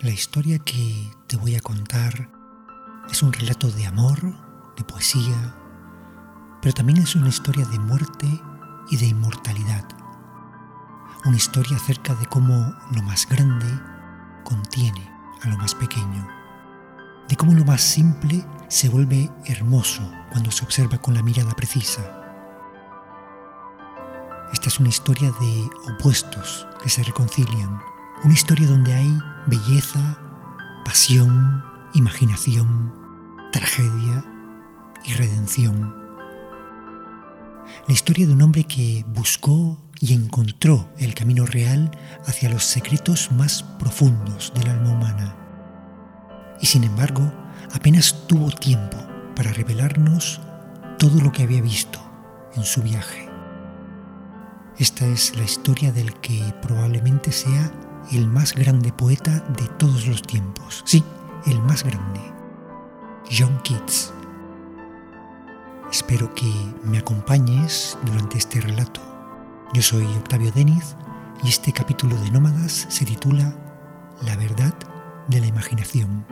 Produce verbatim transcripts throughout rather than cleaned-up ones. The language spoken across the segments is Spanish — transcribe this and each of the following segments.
La historia que te voy a contar es un relato de amor, de poesía, pero también es una historia de muerte y de inmortalidad. Una historia acerca de cómo lo más grande contiene a lo más pequeño, de cómo lo más simple se vuelve hermoso cuando se observa con la mirada precisa. Esta es una historia de opuestos que se reconcilian, una historia donde hay belleza, pasión, imaginación, tragedia y redención. La historia de un hombre que buscó y encontró el camino real hacia los secretos más profundos del alma humana. Y sin embargo, apenas tuvo tiempo para revelarnos todo lo que había visto en su viaje. Esta es la historia del que probablemente sea el más grande poeta de todos los tiempos. Sí, el más grande. John Keats. Espero que me acompañes durante este relato. Yo soy Octavio Deniz y este capítulo de Nómadas se titula La verdad de la imaginación.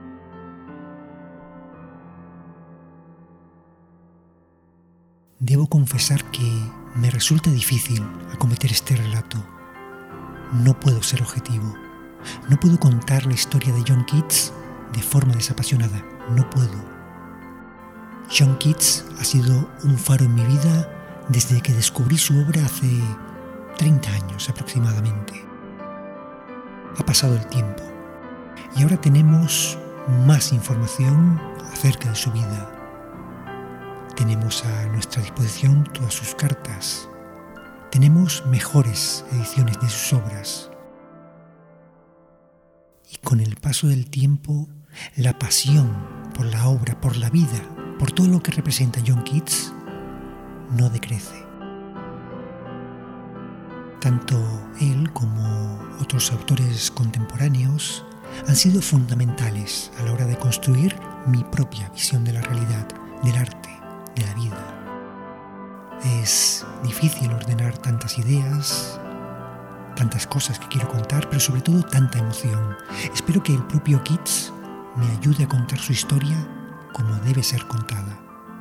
Debo confesar que me resulta difícil acometer este relato. No puedo ser objetivo. No puedo contar la historia de John Keats de forma desapasionada. No puedo. John Keats ha sido un faro en mi vida desde que descubrí su obra hace treinta años aproximadamente. Ha pasado el tiempo y ahora tenemos más información acerca de su vida. Tenemos a nuestra disposición todas sus cartas. Tenemos mejores ediciones de sus obras. Y con el paso del tiempo, la pasión por la obra, por la vida, por todo lo que representa John Keats, no decrece. Tanto él como otros autores contemporáneos han sido fundamentales a la hora de construir mi propia visión de la realidad, del arte, de la vida. Es difícil ordenar tantas ideas, tantas cosas que quiero contar, pero sobre todo tanta emoción. Espero que el propio Keats me ayude a contar su historia como debe ser contada.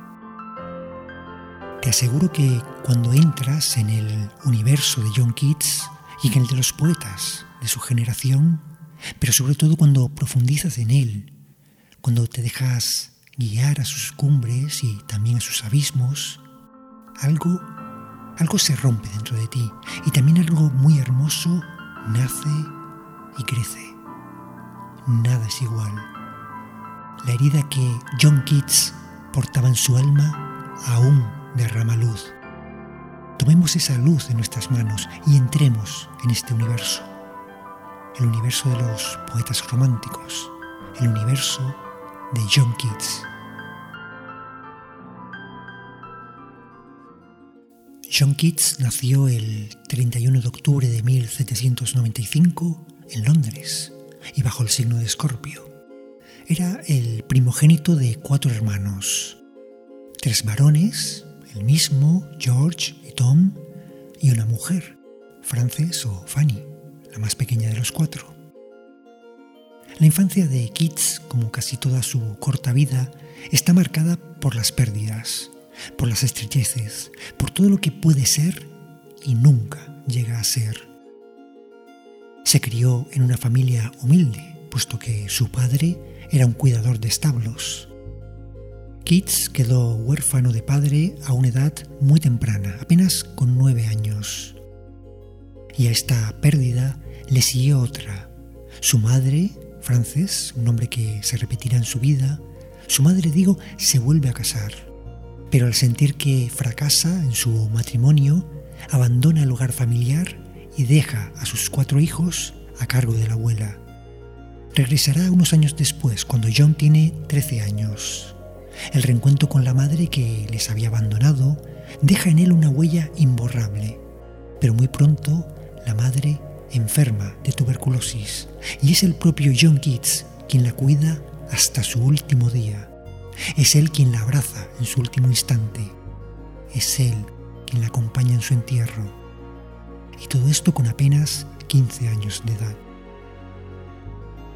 Te aseguro que cuando entras en el universo de John Keats y en el de los poetas de su generación, pero sobre todo cuando profundizas en él, cuando te dejas guiar a sus cumbres y también a sus abismos, algo, algo se rompe dentro de ti y también algo muy hermoso nace y crece. Nada es igual. La herida que John Keats portaba en su alma aún derrama luz. Tomemos esa luz en nuestras manos y entremos en este universo. El universo de los poetas románticos. El universo de John Keats. John Keats nació el treinta y uno de octubre de mil setecientos noventa y cinco en Londres y bajo el signo de Escorpio. Era el primogénito de cuatro hermanos, tres varones, el mismo, George y Tom, y una mujer, Frances o Fanny, la más pequeña de los cuatro. La infancia de Keats, como casi toda su corta vida, está marcada por las pérdidas, por las estrecheces, por todo lo que puede ser y nunca llega a ser. Se crió en una familia humilde, puesto que su padre era un cuidador de establos. Keats quedó huérfano de padre a una edad muy temprana, apenas con nueve años. Y a esta pérdida le siguió otra. Su madre, Frances, un nombre que se repetirá en su vida, su madre, digo, se vuelve a casar. Pero al sentir que fracasa en su matrimonio, abandona el hogar familiar y deja a sus cuatro hijos a cargo de la abuela. Regresará unos años después, cuando John tiene trece años. El reencuentro con la madre que les había abandonado deja en él una huella imborrable, pero muy pronto la madre enferma de tuberculosis y es el propio John Keats quien la cuida hasta su último día. Es él quien la abraza en su último instante. Es él quien la acompaña en su entierro. Y todo esto con apenas quince años de edad.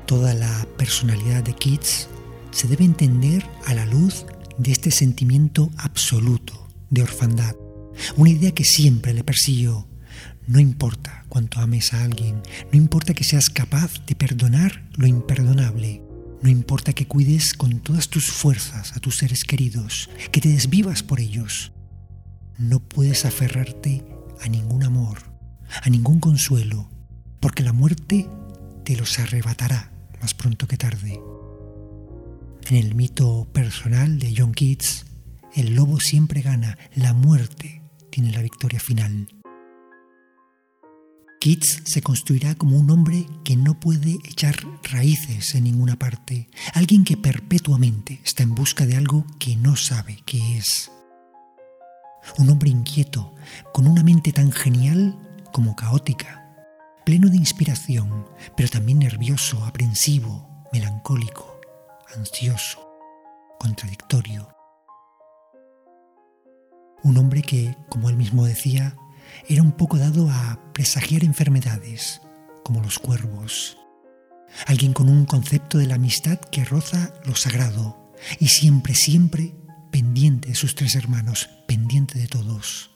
Toda la personalidad de Keats se debe entender a la luz de este sentimiento absoluto de orfandad, una idea que siempre le persiguió. No importa cuánto ames a alguien, no importa que seas capaz de perdonar lo imperdonable, no importa que cuides con todas tus fuerzas a tus seres queridos, que te desvivas por ellos, no puedes aferrarte a ningún amor, a ningún consuelo, porque la muerte te los arrebatará más pronto que tarde. En el mito personal de John Keats, el lobo siempre gana, la muerte tiene la victoria final. Keats se construirá como un hombre que no puede echar raíces en ninguna parte, alguien que perpetuamente está en busca de algo que no sabe qué es. Un hombre inquieto, con una mente tan genial como caótica, pleno de inspiración, pero también nervioso, aprensivo, melancólico, ansioso, contradictorio. Un hombre que, como él mismo decía, era un poco dado a presagiar enfermedades, como los cuervos. Alguien con un concepto de la amistad que roza lo sagrado y siempre, siempre pendiente de sus tres hermanos, pendiente de todos.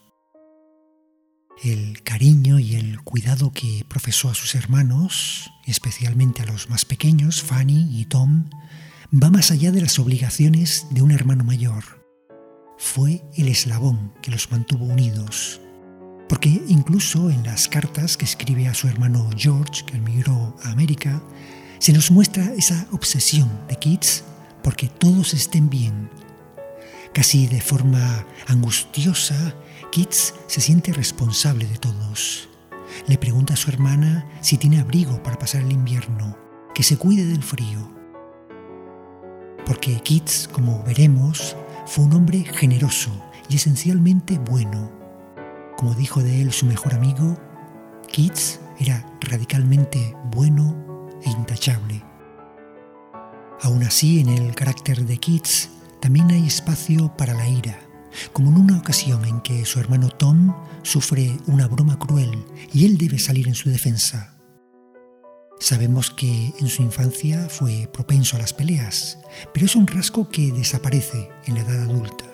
El cariño y el cuidado que profesó a sus hermanos, especialmente a los más pequeños, Fanny y Tom, va más allá de las obligaciones de un hermano mayor. Fue el eslabón que los mantuvo unidos, porque incluso en las cartas que escribe a su hermano George, que emigró a América, se nos muestra esa obsesión de Keats porque todos estén bien. Casi de forma angustiosa, Keats se siente responsable de todos. Le pregunta a su hermana si tiene abrigo para pasar el invierno, que se cuide del frío. Porque Keats, como veremos, fue un hombre generoso y esencialmente bueno. Como dijo de él su mejor amigo, Keats era radicalmente bueno e intachable. Aún así, en el carácter de Keats también hay espacio para la ira, como en una ocasión en que su hermano Tom sufre una broma cruel y él debe salir en su defensa. Sabemos que en su infancia fue propenso a las peleas, pero es un rasgo que desaparece en la edad adulta.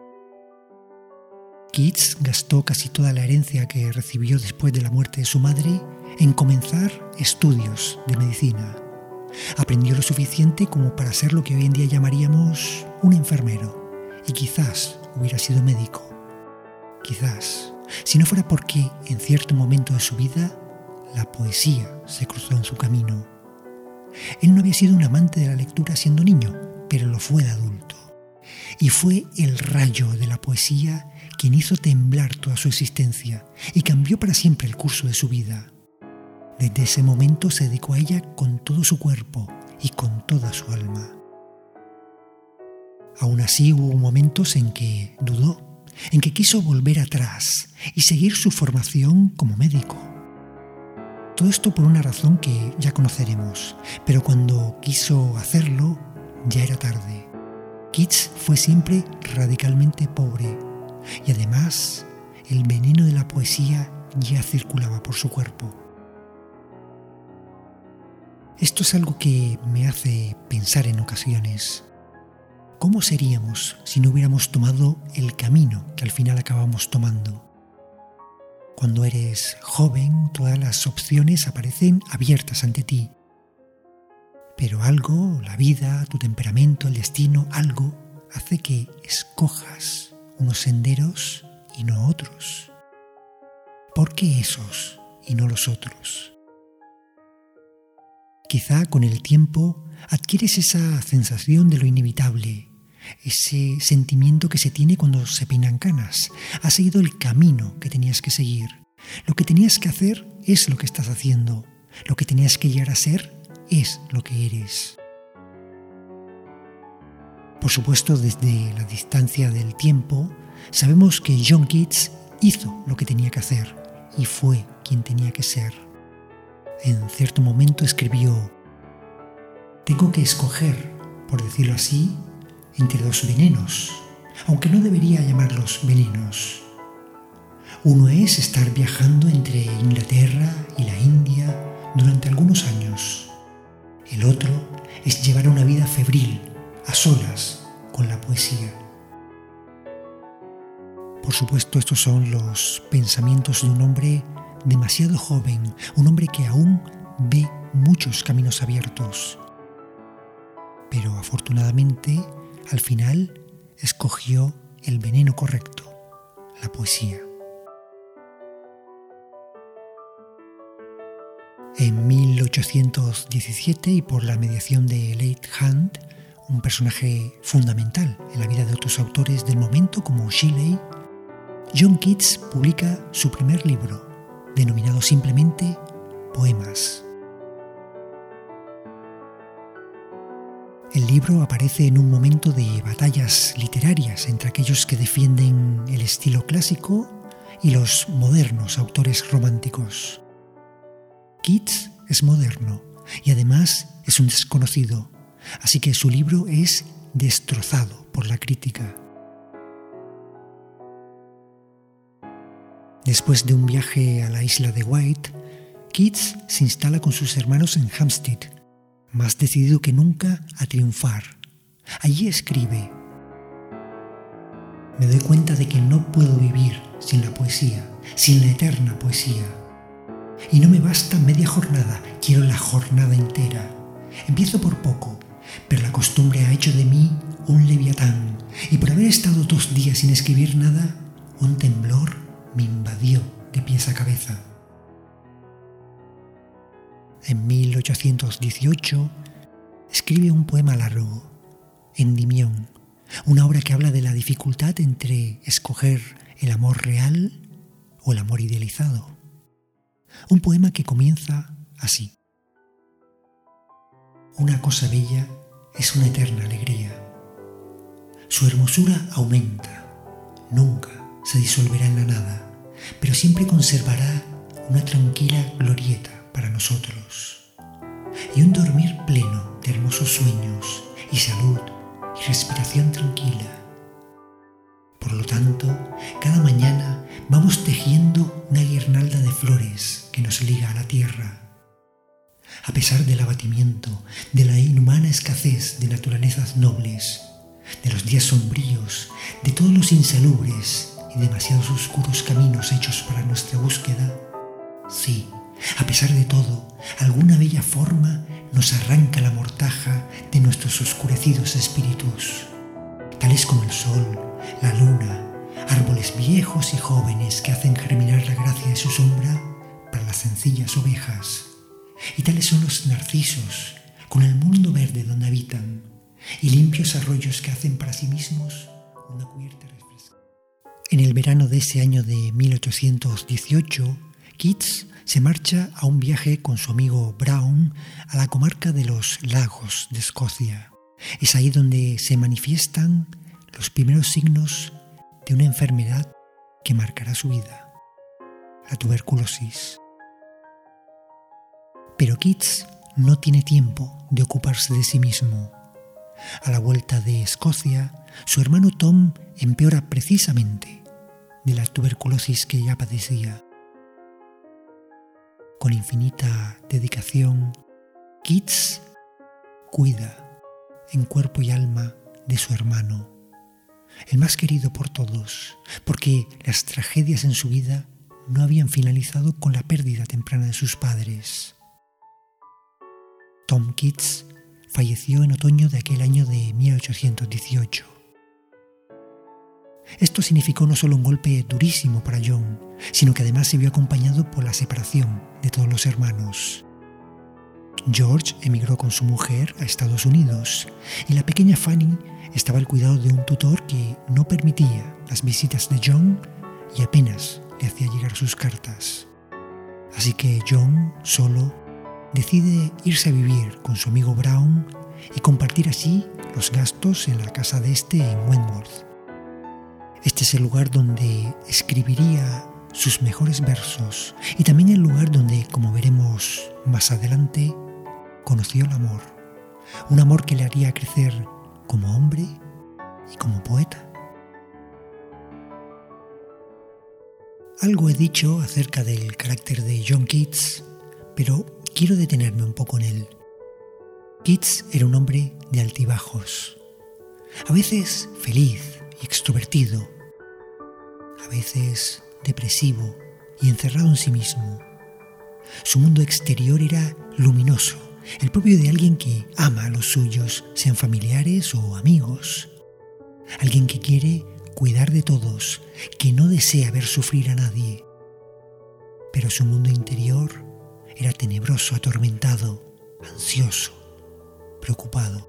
Keats gastó casi toda la herencia que recibió después de la muerte de su madre en comenzar estudios de medicina. Aprendió lo suficiente como para ser lo que hoy en día llamaríamos un enfermero, y quizás hubiera sido médico. Quizás, si no fuera porque en cierto momento de su vida la poesía se cruzó en su camino. Él no había sido un amante de la lectura siendo niño, pero lo fue de adulto. Y fue el rayo de la poesía quien hizo temblar toda su existencia y cambió para siempre el curso de su vida. Desde ese momento se dedicó a ella con todo su cuerpo y con toda su alma. Aún así hubo momentos en que dudó, en que quiso volver atrás y seguir su formación como médico. Todo esto por una razón que ya conoceremos, pero cuando quiso hacerlo ya era tarde. Keats fue siempre radicalmente pobre y además el veneno de la poesía ya circulaba por su cuerpo. Esto es algo que me hace pensar en ocasiones. ¿Cómo seríamos si no hubiéramos tomado el camino que al final acabamos tomando? Cuando eres joven, todas las opciones aparecen abiertas ante ti. Pero algo, la vida, tu temperamento, el destino, algo hace que escojas unos senderos y no otros. ¿Por qué esos y no los otros? Quizá con el tiempo adquieres esa sensación de lo inevitable, ese sentimiento que se tiene cuando se peinan canas. Has seguido el camino que tenías que seguir. Lo que tenías que hacer es lo que estás haciendo. Lo que tenías que llegar a ser es lo que eres. Por supuesto, desde la distancia del tiempo, sabemos que John Keats hizo lo que tenía que hacer y fue quien tenía que ser. En cierto momento escribió: tengo que escoger, por decirlo así, entre dos venenos, aunque no debería llamarlos venenos. Uno es estar viajando entre Inglaterra y la India durante algunos años, El otro es llevar una vida febril, a solas, con la poesía. Por supuesto, estos son los pensamientos de un hombre demasiado joven, un hombre que aún ve muchos caminos abiertos. Pero afortunadamente, al final, escogió el veneno correcto, la poesía. En mil ochocientos diecisiete, y por la mediación de Leigh Hunt, un personaje fundamental en la vida de otros autores del momento como Shelley, John Keats publica su primer libro, denominado simplemente Poemas. El libro aparece en un momento de batallas literarias entre aquellos que defienden el estilo clásico y los modernos autores románticos. Keats es moderno y además es un desconocido, así que su libro es destrozado por la crítica. Después de un viaje a la isla de Wight, Keats se instala con sus hermanos en Hampstead, más decidido que nunca a triunfar. Allí escribe: me doy cuenta de que no puedo vivir sin la poesía, sin la eterna poesía. Y no me basta media jornada, quiero la jornada entera. Empiezo por poco, pero la costumbre ha hecho de mí un leviatán, y por haber estado dos días sin escribir nada, un temblor me invadió de pies a cabeza. En mil ochocientos dieciocho escribe un poema largo, Endymión, una obra que habla de la dificultad entre escoger el amor real o el amor idealizado. Un poema que comienza así: una cosa bella es una eterna alegría. Su hermosura aumenta, nunca se disolverá en la nada, pero siempre conservará una tranquila glorieta para nosotros, y un dormir pleno de hermosos sueños y salud y respiración tranquila. Por lo tanto, cada mañana vamos tejiendo una guirnalda de flores que nos liga a la tierra. A pesar del abatimiento, de la inhumana escasez de naturalezas nobles, de los días sombríos, de todos los insalubres y demasiados oscuros caminos hechos para nuestra búsqueda, sí, a pesar de todo, alguna bella forma nos arranca la mortaja de nuestros oscurecidos espíritus, tales como el sol, la luna, árboles viejos y jóvenes que hacen germinar la gracia de su sombra para las sencillas ovejas, y tales son los narcisos, con el mundo verde donde habitan, y limpios arroyos que hacen para sí mismos una cubierta refrescante. En el verano de ese año de mil ochocientos dieciocho, Keats se marcha a un viaje con su amigo Brown a la comarca de los Lagos de Escocia. Es ahí donde se manifiestan los primeros signos de una enfermedad que marcará su vida, la tuberculosis. Pero Keats no tiene tiempo de ocuparse de sí mismo. A la vuelta de Escocia, su hermano Tom empeora precisamente de la tuberculosis que ya padecía. Con infinita dedicación, Keats cuida en cuerpo y alma de su hermano, el más querido por todos, porque las tragedias en su vida no habían finalizado con la pérdida temprana de sus padres. Tom Keats falleció en otoño de aquel año de mil ochocientos dieciocho. Esto significó no solo un golpe durísimo para John, sino que además se vio acompañado por la separación de todos los hermanos. George emigró con su mujer a Estados Unidos y la pequeña Fanny estaba al cuidado de un tutor que no permitía las visitas de John y apenas le hacía llegar sus cartas. Así que John, solo, decide irse a vivir con su amigo Brown y compartir así los gastos en la casa de este en Wentworth. Este es el lugar donde escribiría sus mejores versos y también el lugar donde, como veremos más adelante, conoció el amor. Un amor que le haría crecer como hombre y como poeta. Algo he dicho acerca del carácter de John Keats, pero quiero detenerme un poco en él. Keats era un hombre de altibajos, a veces feliz y extrovertido, a veces depresivo y encerrado en sí mismo. Su mundo exterior era luminoso, el propio de alguien que ama a los suyos, sean familiares o amigos. Alguien que quiere cuidar de todos, que no desea ver sufrir a nadie. Pero su mundo interior era tenebroso, atormentado, ansioso, preocupado.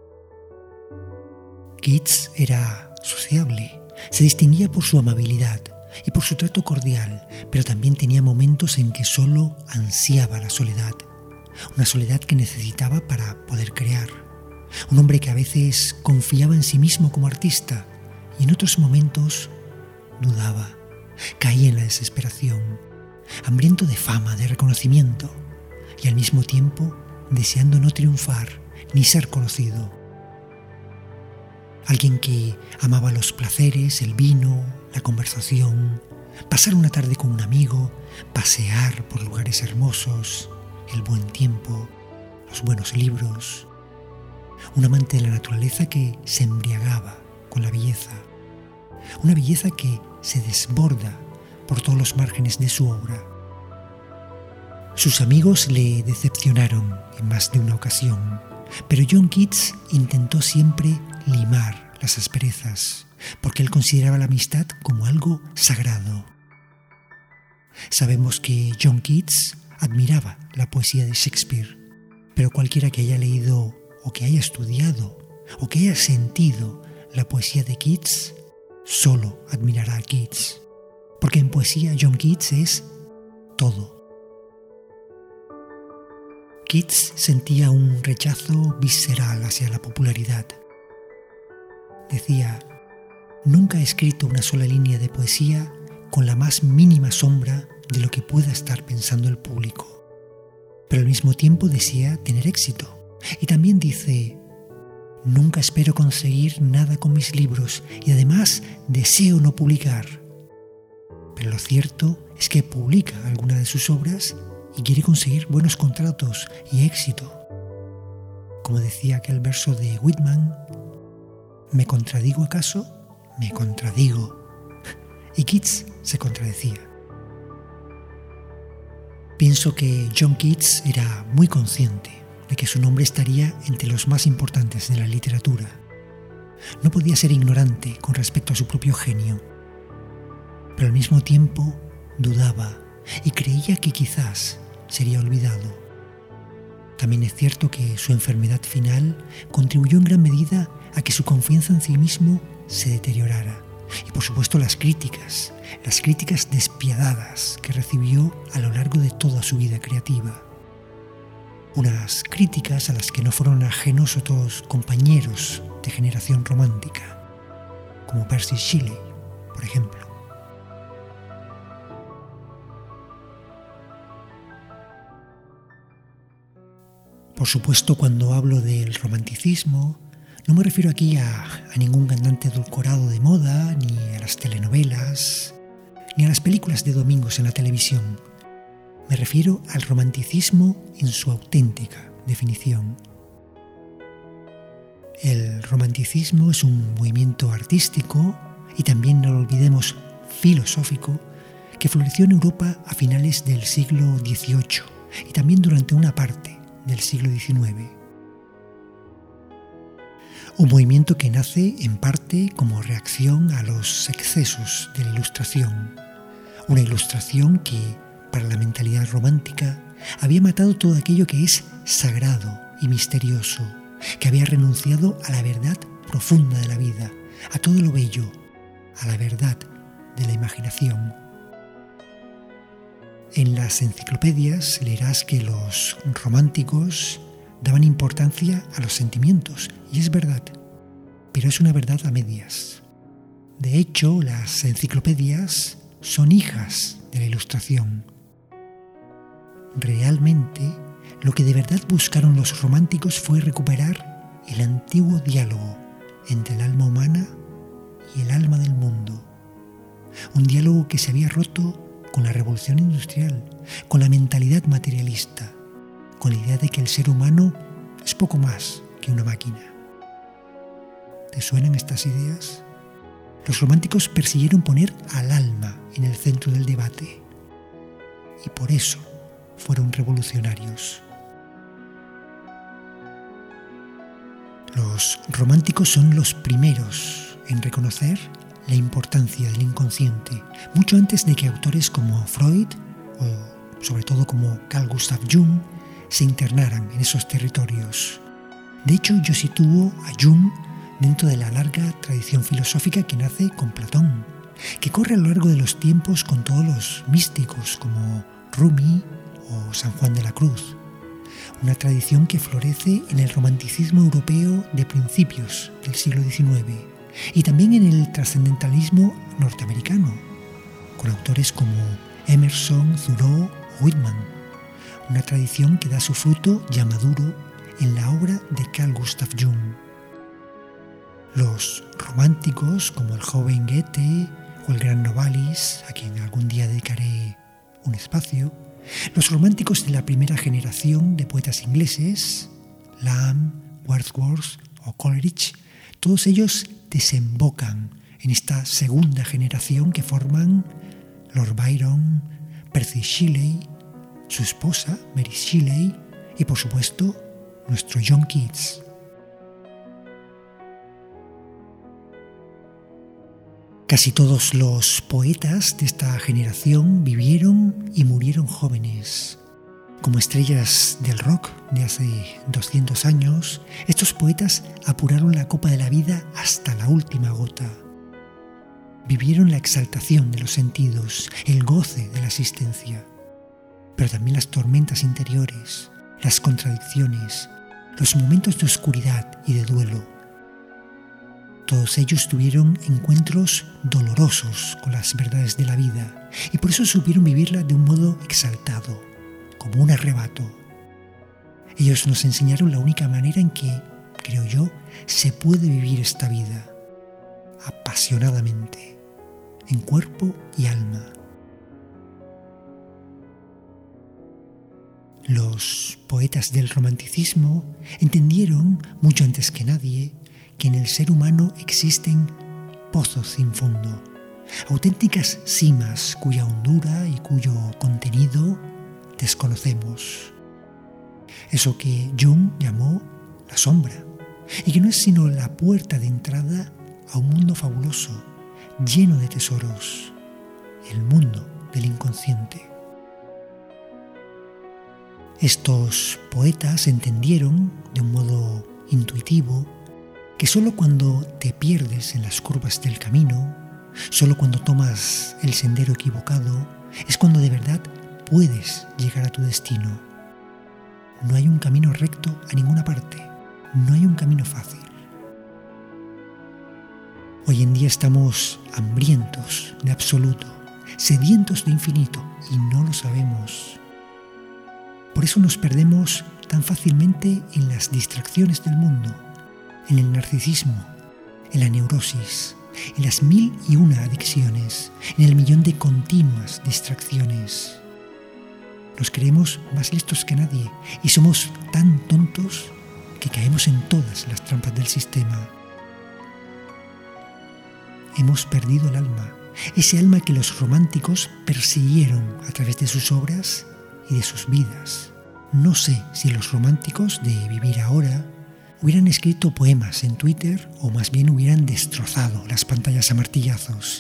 Keats era sociable, se distinguía por su amabilidad y por su trato cordial, pero también tenía momentos en que solo ansiaba la soledad, una soledad que necesitaba para poder crear. Un hombre que a veces confiaba en sí mismo como artista y en otros momentos dudaba, caía en la desesperación, hambriento de fama, de reconocimiento y al mismo tiempo deseando no triunfar ni ser conocido. Alguien que amaba los placeres, el vino, la conversación, pasar una tarde con un amigo, pasear por lugares hermosos, el buen tiempo, los buenos libros. Un amante de la naturaleza que se embriagaba con la belleza. Una belleza que se desborda por todos los márgenes de su obra. Sus amigos le decepcionaron en más de una ocasión, pero John Keats intentó siempre limar las asperezas, porque él consideraba la amistad como algo sagrado. Sabemos que John Keats admiraba la poesía de Shakespeare, pero cualquiera que haya leído o que haya estudiado o que haya sentido la poesía de Keats, solo admirará a Keats, porque en poesía John Keats es todo. Keats sentía un rechazo visceral hacia la popularidad. Decía: nunca he escrito una sola línea de poesía con la más mínima sombra de lo que pueda estar pensando el público. Pero al mismo tiempo desea tener éxito. Y también dice: nunca espero conseguir nada con mis libros y además deseo no publicar. Pero lo cierto es que publica alguna de sus obras y quiere conseguir buenos contratos y éxito. Como decía aquel verso de Whitman: ¿me contradigo acaso? Me contradigo. Y Keats se contradecía. Pienso que John Keats era muy consciente de que su nombre estaría entre los más importantes de la literatura. No podía ser ignorante con respecto a su propio genio, pero al mismo tiempo dudaba y creía que quizás sería olvidado. También es cierto que su enfermedad final contribuyó en gran medida a que su confianza en sí mismo se deteriorara. Y por supuesto las críticas, las críticas despiadadas que recibió a lo largo de toda su vida creativa. Unas críticas a las que no fueron ajenos otros compañeros de generación romántica, como Percy Shelley, por ejemplo. Por supuesto, cuando hablo del romanticismo, no me refiero aquí a, a ningún cantante edulcorado de moda, ni a las telenovelas, ni a las películas de domingos en la televisión. Me refiero al romanticismo en su auténtica definición. El romanticismo es un movimiento artístico y también, no lo olvidemos, filosófico, que floreció en Europa a finales del siglo dieciocho y también durante una parte del siglo diecinueve. Un movimiento que nace en parte como reacción a los excesos de la Ilustración. Una Ilustración que, para la mentalidad romántica, había matado todo aquello que es sagrado y misterioso, que había renunciado a la verdad profunda de la vida, a todo lo bello, a la verdad de la imaginación. En las enciclopedias leerás que los románticos daban importancia a los sentimientos, y es verdad, pero es una verdad a medias. De hecho, las enciclopedias son hijas de la Ilustración. Realmente, lo que de verdad buscaron los románticos fue recuperar el antiguo diálogo entre el alma humana y el alma del mundo. Un diálogo que se había roto con la revolución industrial, con la mentalidad materialista, con la idea de que el ser humano es poco más que una máquina. ¿Te suenan estas ideas? Los románticos persiguieron poner al alma en el centro del debate y por eso fueron revolucionarios. Los románticos son los primeros en reconocer la importancia del inconsciente, mucho antes de que autores como Freud o sobre todo como Carl Gustav Jung se internaran en esos territorios. De hecho, yo sitúo a Jung dentro de la larga tradición filosófica que nace con Platón, que corre a lo largo de los tiempos con todos los místicos como Rumi o San Juan de la Cruz. Una tradición que florece en el romanticismo europeo de principios del siglo diecinueve y también en el trascendentalismo norteamericano, con autores como Emerson, Thoreau o Whitman. Una tradición que da su fruto ya maduro en la obra de Carl Gustav Jung. Los románticos como el joven Goethe o el gran Novalis, a quien algún día dedicaré un espacio, los románticos de la primera generación de poetas ingleses, Lamb, Wordsworth o Coleridge, todos ellos desembocan en esta segunda generación que forman Lord Byron, Percy Shelley, su esposa Mary Shelley y por supuesto nuestro John Keats. Casi todos los poetas de esta generación vivieron y murieron jóvenes. Como estrellas del rock de hace doscientos años, estos poetas apuraron la copa de la vida hasta la última gota. Vivieron la exaltación de los sentidos, el goce de la existencia, pero también las tormentas interiores, las contradicciones, los momentos de oscuridad y de duelo. Todos ellos tuvieron encuentros dolorosos con las verdades de la vida y por eso supieron vivirla de un modo exaltado, como un arrebato. Ellos nos enseñaron la única manera en que, creo yo, se puede vivir esta vida, apasionadamente, en cuerpo y alma. Los poetas del romanticismo entendieron, mucho antes que nadie, que en el ser humano existen pozos sin fondo, auténticas cimas cuya hondura y cuyo contenido desconocemos. Eso que Jung llamó la sombra, y que no es sino la puerta de entrada a un mundo fabuloso, lleno de tesoros, el mundo del inconsciente. Estos poetas entendieron, de un modo intuitivo, que solo cuando te pierdes en las curvas del camino, solo cuando tomas el sendero equivocado, es cuando de verdad puedes llegar a tu destino. No hay un camino recto a ninguna parte, no hay un camino fácil. Hoy en día estamos hambrientos de absoluto, sedientos de infinito y no lo sabemos. Por eso nos perdemos tan fácilmente en las distracciones del mundo, en el narcisismo, en la neurosis, en las mil y una adicciones, en el millón de continuas distracciones. Nos creemos más listos que nadie y somos tan tontos que caemos en todas las trampas del sistema. Hemos perdido el alma, ese alma que los románticos persiguieron a través de sus obras y de sus vidas. No sé si los románticos de Vivir Ahora hubieran escrito poemas en Twitter o más bien hubieran destrozado las pantallas a martillazos.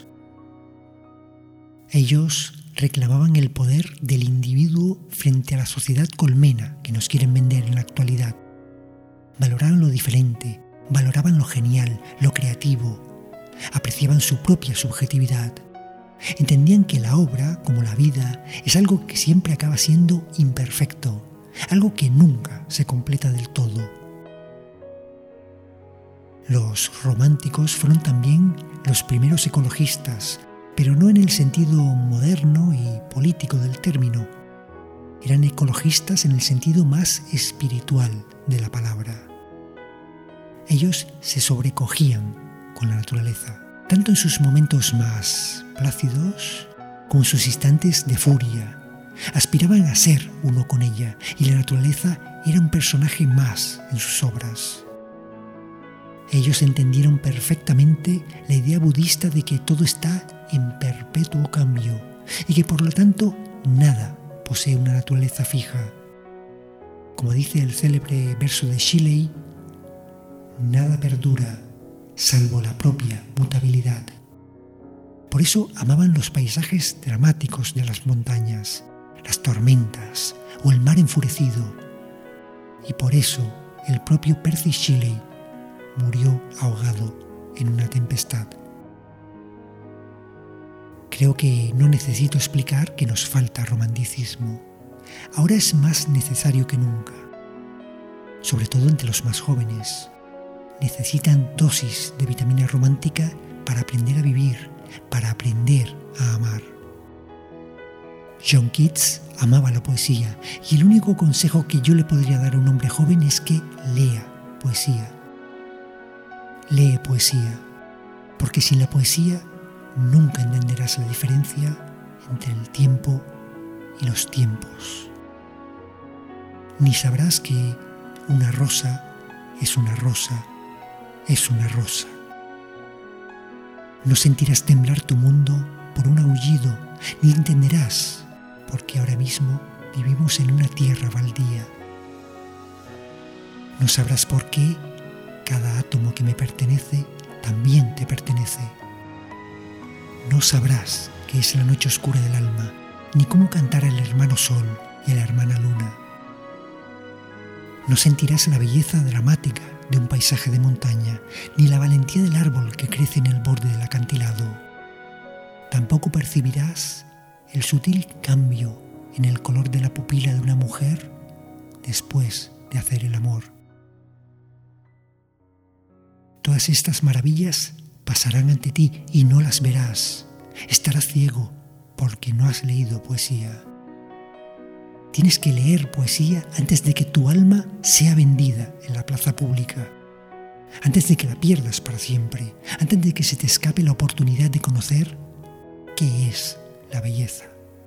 Ellos reclamaban el poder del individuo frente a la sociedad colmena que nos quieren vender en la actualidad. Valoraban lo diferente, valoraban lo genial, lo creativo, apreciaban su propia subjetividad. Entendían que la obra, como la vida, es algo que siempre acaba siendo imperfecto, algo que nunca se completa del todo. Los románticos fueron también los primeros ecologistas, pero no en el sentido moderno y político del término. Eran ecologistas en el sentido más espiritual de la palabra. Ellos se sobrecogían con la naturaleza, tanto en sus momentos más plácidos como en sus instantes de furia. Aspiraban a ser uno con ella y la naturaleza era un personaje más en sus obras. Ellos entendieron perfectamente la idea budista de que todo está en perpetuo cambio y que por lo tanto nada posee una naturaleza fija. Como dice el célebre verso de Shelley, nada perdura salvo la propia mutabilidad. Por eso amaban los paisajes dramáticos de las montañas, las tormentas o el mar enfurecido. Y por eso el propio Percy Shelley murió ahogado en una tempestad. Creo que no necesito explicar que nos falta romanticismo. Ahora es más necesario que nunca, sobre todo entre los más jóvenes. Necesitan dosis de vitamina romántica para aprender a vivir, para aprender a amar. John Keats amaba la poesía y el único consejo que yo le podría dar a un hombre joven es que lea poesía. Lee poesía, porque sin la poesía nunca entenderás la diferencia entre el tiempo y los tiempos. Ni sabrás que una rosa es una rosa, es una rosa. No sentirás temblar tu mundo por un aullido, ni entenderás porque ahora mismo vivimos en una tierra baldía. No sabrás por qué cada átomo que me pertenece también te pertenece. No sabrás qué es la noche oscura del alma, ni cómo cantar el hermano sol y la hermana luna. No sentirás la belleza dramática de un paisaje de montaña, ni la valentía del árbol que crece en el borde del acantilado. Tampoco percibirás el sutil cambio en el color de la pupila de una mujer después de hacer el amor. Todas estas maravillas pasarán ante ti y no las verás. Estarás ciego porque no has leído poesía. Tienes que leer poesía antes de que tu alma sea vendida en la plaza pública, antes de que la pierdas para siempre, antes de que se te escape la oportunidad de conocer qué es la belleza.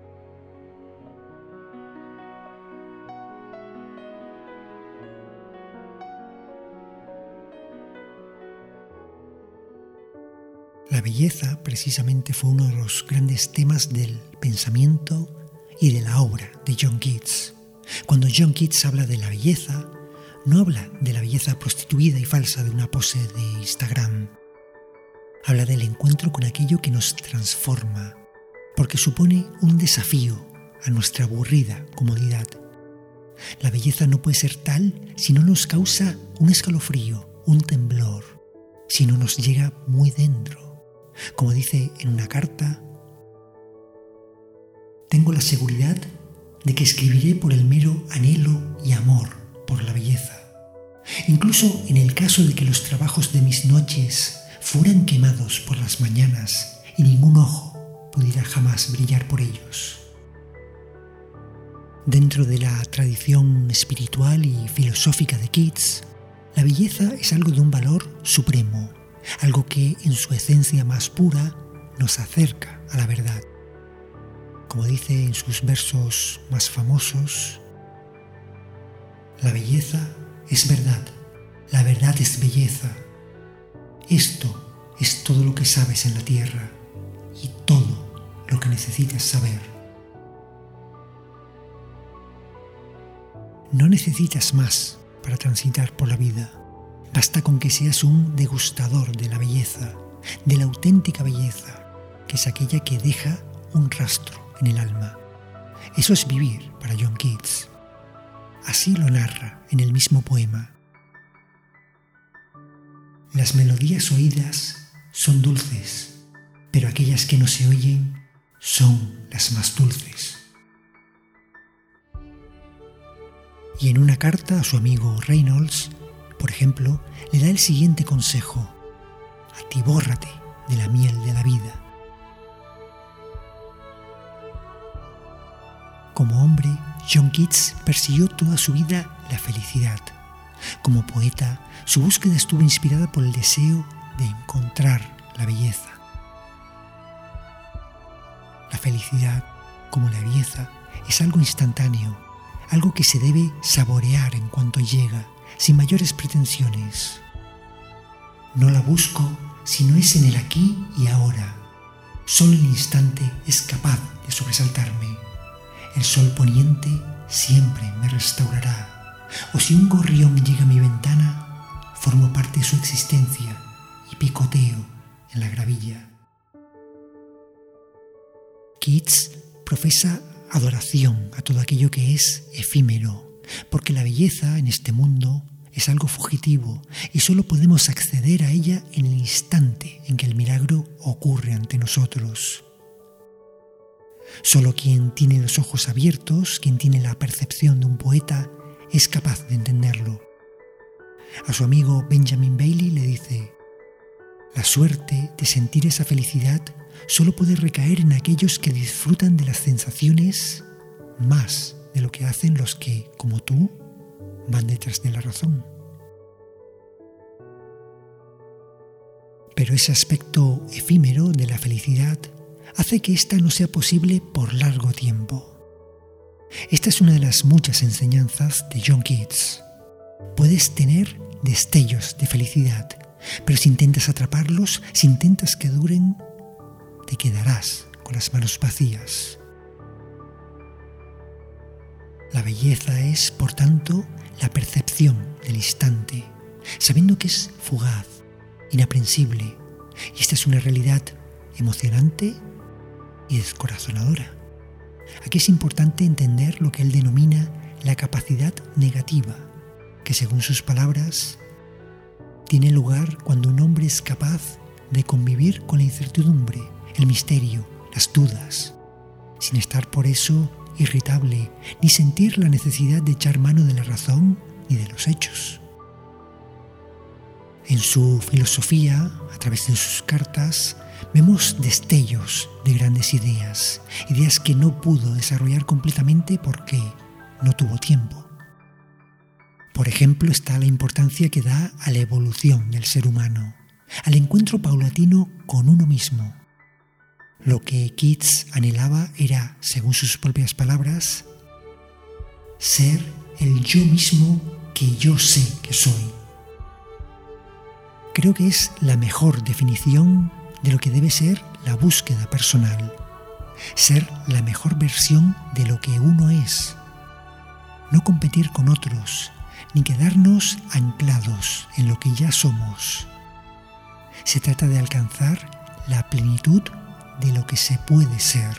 La belleza precisamente fue uno de los grandes temas del pensamiento y de la obra de John Keats. Cuando John Keats habla de la belleza, no habla de la belleza prostituida y falsa de una pose de Instagram. Habla del encuentro con aquello que nos transforma, porque supone un desafío a nuestra aburrida comodidad. La belleza no puede ser tal si no nos causa un escalofrío, un temblor, si no nos llega muy dentro. Como dice en una carta, tengo la seguridad de que escribiré por el mero anhelo y amor por la belleza. Incluso en el caso de que los trabajos de mis noches fueran quemados por las mañanas y ningún ojo pudiera jamás brillar por ellos. Dentro de la tradición espiritual y filosófica de Keats, la belleza es algo de un valor supremo, algo que en su esencia más pura nos acerca a la verdad. Como dice en sus versos más famosos, la belleza es verdad, la verdad es belleza. Esto es todo lo que sabes en la tierra y todo lo que necesitas saber. No necesitas más para transitar por la vida. Basta con que seas un degustador de la belleza, de la auténtica belleza, que es aquella que deja un rastro en el alma. Eso es vivir para John Keats. Así lo narra en el mismo poema. Las melodías oídas son dulces, pero aquellas que no se oyen son las más dulces. Y en una carta a su amigo Reynolds, por ejemplo, le da el siguiente consejo: atibórrate de la miel de la vida. Como hombre, John Keats persiguió toda su vida la felicidad. Como poeta, su búsqueda estuvo inspirada por el deseo de encontrar la belleza. La felicidad, como la belleza, es algo instantáneo, algo que se debe saborear en cuanto llega, sin mayores pretensiones. No la busco si no es en el aquí y ahora. Solo el instante es capaz de sobresaltarme. El sol poniente siempre me restaurará. O si un gorrión llega a mi ventana, formo parte de su existencia y picoteo en la gravilla. Keats profesa adoración a todo aquello que es efímero, porque la belleza en este mundo es algo fugitivo y solo podemos acceder a ella en el instante en que el milagro ocurre ante nosotros. Solo quien tiene los ojos abiertos, quien tiene la percepción de un poeta, es capaz de entenderlo. A su amigo Benjamin Bailey le dice: la suerte de sentir esa felicidad solo puede recaer en aquellos que disfrutan de las sensaciones más de lo que hacen los que, como tú, van detrás de la razón. Pero ese aspecto efímero de la felicidad hace que ésta no sea posible por largo tiempo. Esta es una de las muchas enseñanzas de John Keats. Puedes tener destellos de felicidad, pero si intentas atraparlos, si intentas que duren, te quedarás con las manos vacías. La belleza es, por tanto, la percepción del instante, sabiendo que es fugaz, inaprensible, y esta es una realidad emocionante y descorazonadora. Aquí es importante entender lo que él denomina la capacidad negativa, que según sus palabras, tiene lugar cuando un hombre es capaz de convivir con la incertidumbre, el misterio, las dudas, sin estar por eso irritable, ni sentir la necesidad de echar mano de la razón ni de los hechos. En su filosofía, a través de sus cartas, vemos destellos de grandes ideas, ideas que no pudo desarrollar completamente porque no tuvo tiempo. Por ejemplo, está la importancia que da a la evolución del ser humano, al encuentro paulatino con uno mismo. Lo que Keats anhelaba era, según sus propias palabras, ser el yo mismo que yo sé que soy. Creo que es la mejor definición de lo que debe ser la búsqueda personal, ser la mejor versión de lo que uno es, no competir con otros, ni quedarnos anclados en lo que ya somos. Se trata de alcanzar la plenitud de lo que se puede ser.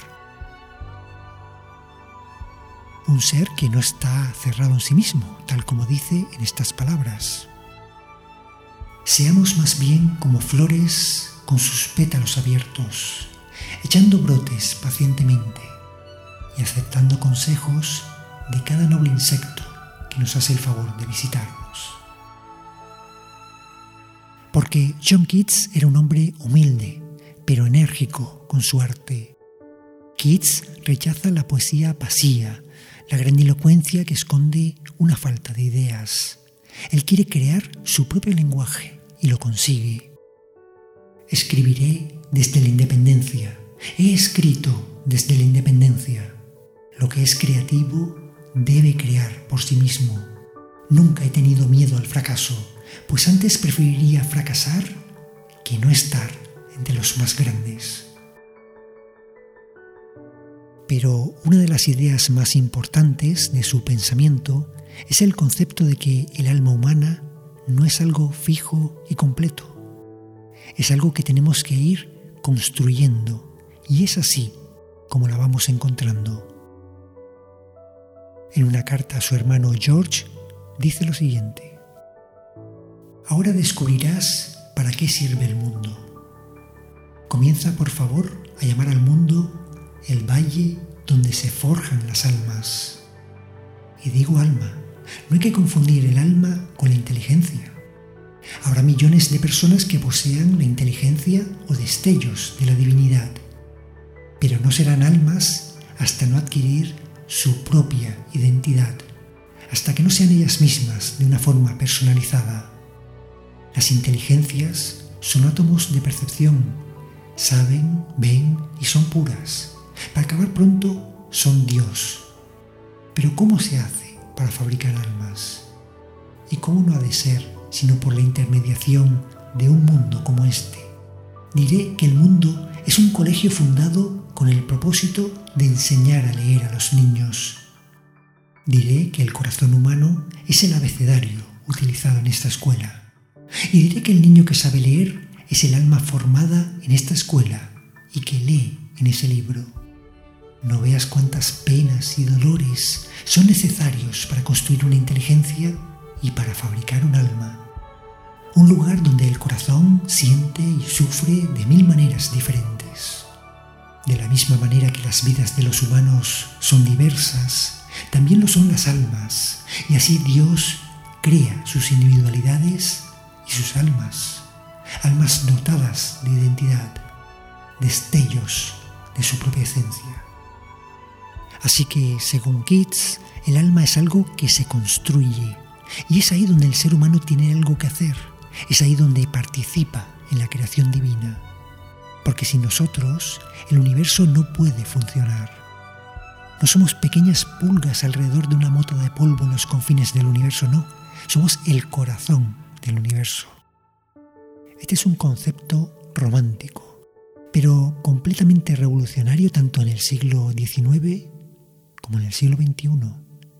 Un ser que no está cerrado en sí mismo, tal como dice en estas palabras. Seamos más bien como flores con sus pétalos abiertos, echando brotes pacientemente y aceptando consejos de cada noble insecto que nos hace el favor de visitarnos. Porque John Keats era un hombre humilde, pero enérgico con su arte. Keats rechaza la poesía vacía, la grandilocuencia que esconde una falta de ideas. Él quiere crear su propio lenguaje y lo consigue. Escribiré desde la independencia. He escrito desde la independencia. Lo que es creativo debe crear por sí mismo. Nunca he tenido miedo al fracaso, pues antes preferiría fracasar que no estar entre los más grandes. Pero una de las ideas más importantes de su pensamiento es el concepto de que el alma humana no es algo fijo y completo. Es algo que tenemos que ir construyendo, y es así como la vamos encontrando. En una carta a su hermano George, dice lo siguiente: ahora descubrirás para qué sirve el mundo. Comienza, por favor, a llamar al mundo el valle donde se forjan las almas. Y digo alma, no hay que confundir el alma con la inteligencia. Habrá millones de personas que posean la inteligencia o destellos de la divinidad, pero no serán almas hasta no adquirir su propia identidad, hasta que no sean ellas mismas de una forma personalizada. Las inteligencias son átomos de percepción, saben, ven y son puras. Para acabar pronto son Dios. Pero ¿cómo se hace para fabricar almas? ¿Y cómo no ha de ser sino por la intermediación de un mundo como este. Diré que el mundo es un colegio fundado con el propósito de enseñar a leer a los niños. Diré que el corazón humano es el abecedario utilizado en esta escuela. Y diré que el niño que sabe leer es el alma formada en esta escuela y que lee en ese libro. No veas cuántas penas y dolores son necesarios para construir una inteligencia y para fabricar un alma. Un lugar donde el corazón siente y sufre de mil maneras diferentes. De la misma manera que las vidas de los humanos son diversas, también lo son las almas, y así Dios crea sus individualidades y sus almas, almas dotadas de identidad, destellos de su propia esencia. Así que, según Keats, el alma es algo que se construye, y es ahí donde el ser humano tiene algo que hacer, es ahí donde participa en la creación divina, porque sin nosotros el universo no puede funcionar. No somos pequeñas pulgas alrededor de una mota de polvo en los confines del universo, no, somos el corazón del universo. Este es un concepto romántico, pero completamente revolucionario tanto en el siglo diecinueve como en el siglo veintiuno.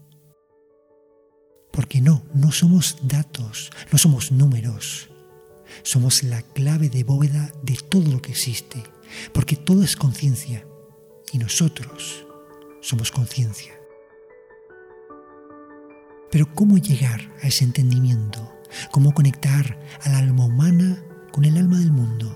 Porque no, no somos datos, no somos números. Somos la clave de bóveda de todo lo que existe, porque todo es conciencia y nosotros somos conciencia. Pero ¿cómo llegar a ese entendimiento? ¿Cómo conectar al alma humana con el alma del mundo?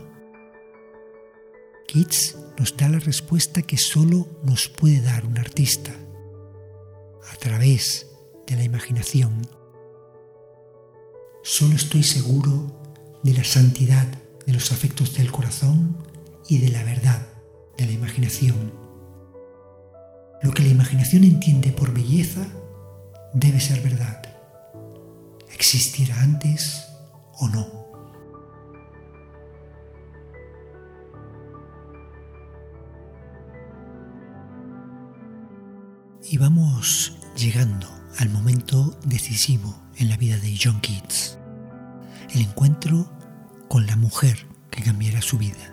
Keats nos da la respuesta que solo nos puede dar un artista, a través de la imaginación. Solo estoy seguro de la santidad de los afectos del corazón y de la verdad de la imaginación. Lo que la imaginación entiende por belleza debe ser verdad, existiera antes o no. Y vamos llegando al momento decisivo en la vida de John Keats, el encuentro con la mujer que cambiará su vida.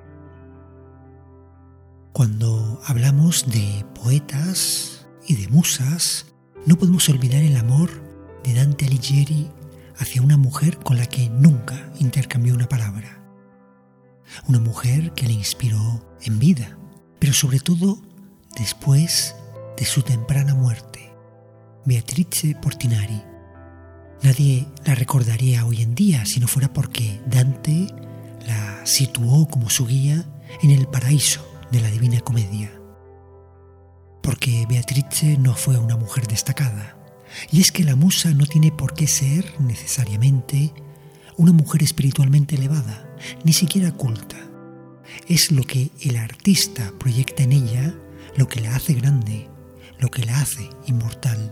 Cuando hablamos de poetas y de musas, no podemos olvidar el amor de Dante Alighieri hacia una mujer con la que nunca intercambió una palabra. Una mujer que le inspiró en vida, pero sobre todo después de su temprana muerte, Beatrice Portinari. Nadie la recordaría hoy en día si no fuera porque Dante la situó como su guía en el paraíso de la Divina Comedia. Porque Beatrice no fue una mujer destacada. Y es que la musa no tiene por qué ser necesariamente una mujer espiritualmente elevada, ni siquiera culta. Es lo que el artista proyecta en ella lo que la hace grande, lo que la hace inmortal.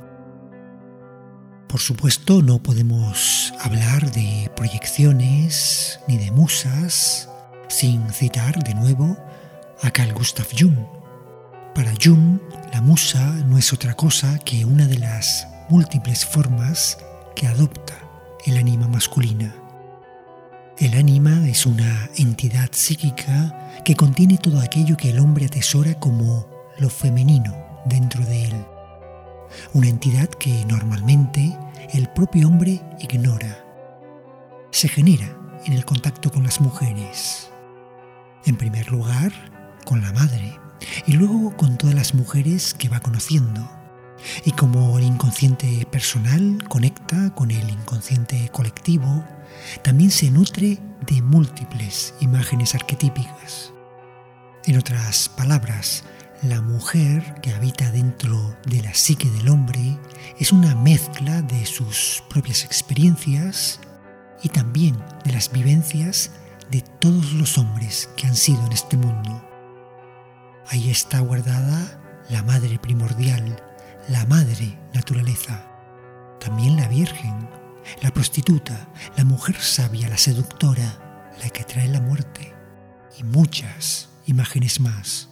Por supuesto, no podemos hablar de proyecciones ni de musas sin citar de nuevo a Carl Gustav Jung. Para Jung, la musa no es otra cosa que una de las múltiples formas que adopta el ánima masculina. El ánima es una entidad psíquica que contiene todo aquello que el hombre atesora como lo femenino dentro de él. Una entidad que normalmente el propio hombre ignora. Se genera en el contacto con las mujeres. En primer lugar, con la madre, y luego con todas las mujeres que va conociendo. Y como el inconsciente personal conecta con el inconsciente colectivo, también se nutre de múltiples imágenes arquetípicas. En otras palabras, la mujer que habita dentro de la psique del hombre es una mezcla de sus propias experiencias y también de las vivencias de todos los hombres que han sido en este mundo. Ahí está guardada la madre primordial, la madre naturaleza, también la virgen, la prostituta, la mujer sabia, la seductora, la que trae la muerte y muchas imágenes más.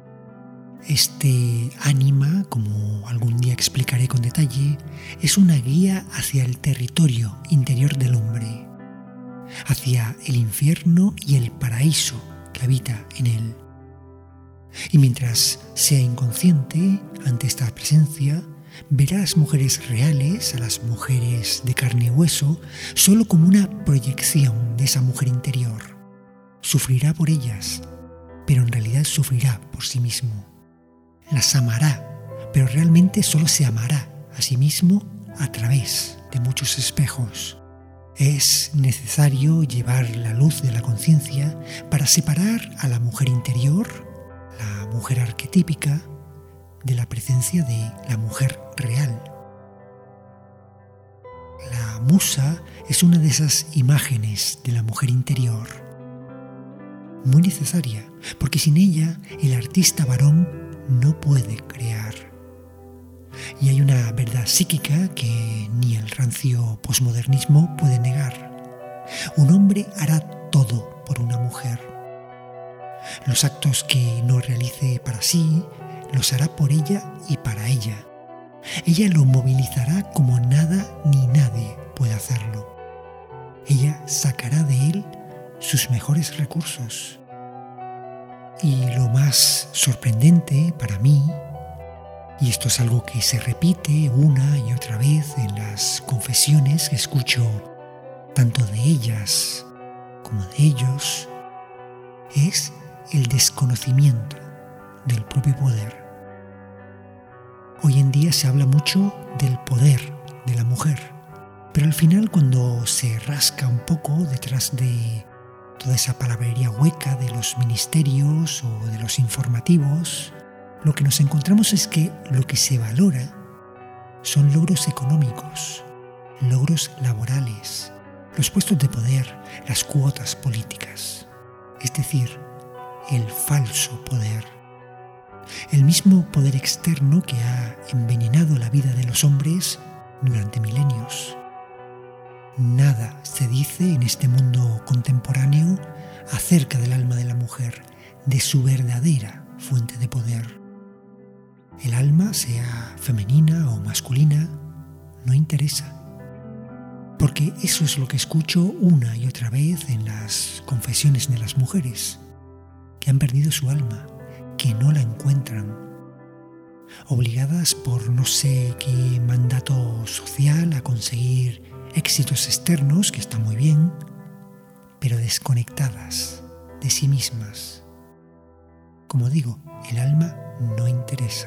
Este ánima, como algún día explicaré con detalle, es una guía hacia el territorio interior del hombre. hacia el infierno y el paraíso que habita en él. Y mientras sea inconsciente ante esta presencia, verá a las mujeres reales, a las mujeres de carne y hueso, solo como una proyección de esa mujer interior. Sufrirá por ellas, pero en realidad sufrirá por sí mismo. Las amará, pero realmente solo se amará a sí mismo a través de muchos espejos. Es necesario llevar la luz de la conciencia para separar a la mujer interior, la mujer arquetípica, de la presencia de la mujer real. La musa es una de esas imágenes de la mujer interior, muy necesaria, porque sin ella el artista varón no puede crear. Y hay una verdad psíquica que ni el rancio posmodernismo puede negar. Un hombre hará todo por una mujer. Los actos que no realice para sí, los hará por ella y para ella. Ella lo movilizará como nada ni nadie puede hacerlo. Ella sacará de él sus mejores recursos. Y lo más sorprendente para mí, y esto es algo que se repite una y otra vez en las confesiones que escucho tanto de ellas como de ellos, es el desconocimiento del propio poder. Hoy en día se habla mucho del poder de la mujer, pero al final, cuando se rasca un poco detrás de toda esa palabrería hueca de los ministerios o de los informativos, lo que nos encontramos es que lo que se valora son logros económicos, logros laborales, los puestos de poder, las cuotas políticas, es decir, el falso poder. El mismo poder externo que ha envenenado la vida de los hombres durante milenios. Nada se dice en este mundo contemporáneo acerca del alma de la mujer, de su verdadera fuente de poder. El alma, sea femenina o masculina, no interesa. Porque eso es lo que escucho una y otra vez en las confesiones de las mujeres, que han perdido su alma, que no la encuentran, obligadas por no sé qué mandato social a conseguir éxitos externos, que están muy bien, pero desconectadas de sí mismas. Como digo, el alma no interesa.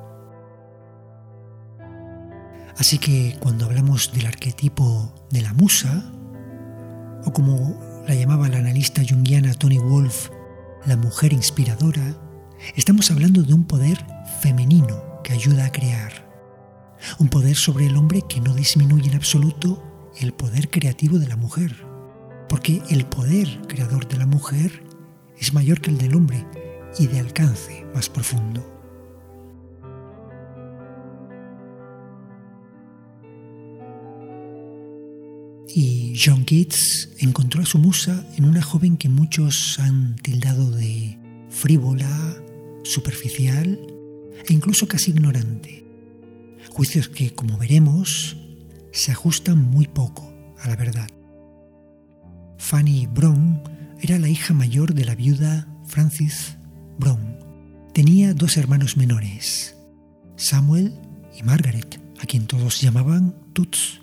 Así que cuando hablamos del arquetipo de la musa, o como la llamaba la analista junguiana Toni Wolff, la mujer inspiradora, estamos hablando de un poder femenino que ayuda a crear. Un poder sobre el hombre que no disminuye en absoluto el poder creativo de la mujer, porque el poder creador de la mujer es mayor que el del hombre y de alcance más profundo. Y John Keats encontró a su musa en una joven que muchos han tildado de frívola, superficial e incluso casi ignorante. Juicios que, como veremos, se ajustan muy poco a la verdad. Fanny Brontë era la hija mayor de la viuda Frances Brontë. Tenía dos hermanos menores, Samuel y Margaret, a quien todos llamaban Toots.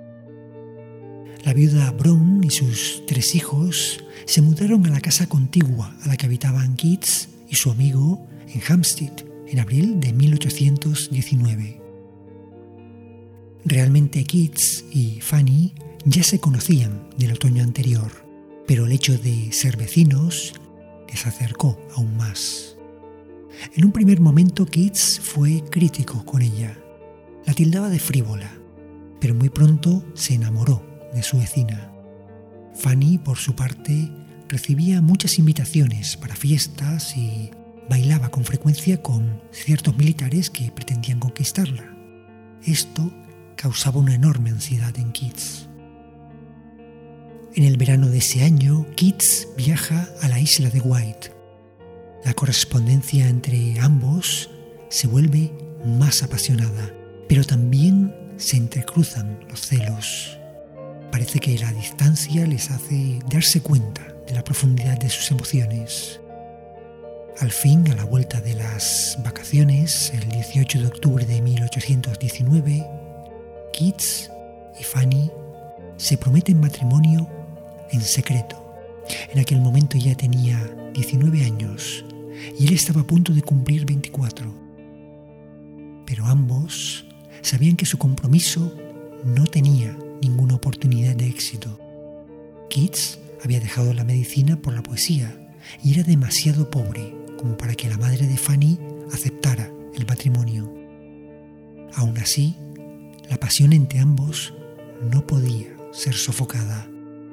La viuda Brontë y sus tres hijos se mudaron a la casa contigua a la que habitaban Keats y su amigo en Hampstead en abril de mil ochocientos diecinueve. Realmente Keats y Fanny ya se conocían del otoño anterior, pero el hecho de ser vecinos les acercó aún más. En un primer momento Keats fue crítico con ella, la tildaba de frívola, pero muy pronto se enamoró de su vecina. Fanny, por su parte, recibía muchas invitaciones para fiestas y bailaba con frecuencia con ciertos militares que pretendían conquistarla. Esto causaba una enorme ansiedad en Keats. En el verano de ese año, Keats viaja a la isla de Wight. La correspondencia entre ambos se vuelve más apasionada, pero también se entrecruzan los celos. Parece que la distancia les hace darse cuenta de la profundidad de sus emociones. Al fin, a la vuelta de las vacaciones, el dieciocho de octubre de mil ochocientos diecinueve, Keats y Fanny se prometen matrimonio en secreto. En aquel momento ella tenía diecinueve años y él estaba a punto de cumplir veinticuatro. Pero ambos sabían que su compromiso no tenía ninguna oportunidad de éxito. Keats había dejado la medicina por la poesía y era demasiado pobre como para que la madre de Fanny aceptara el matrimonio. Aún así, la pasión entre ambos no podía ser sofocada.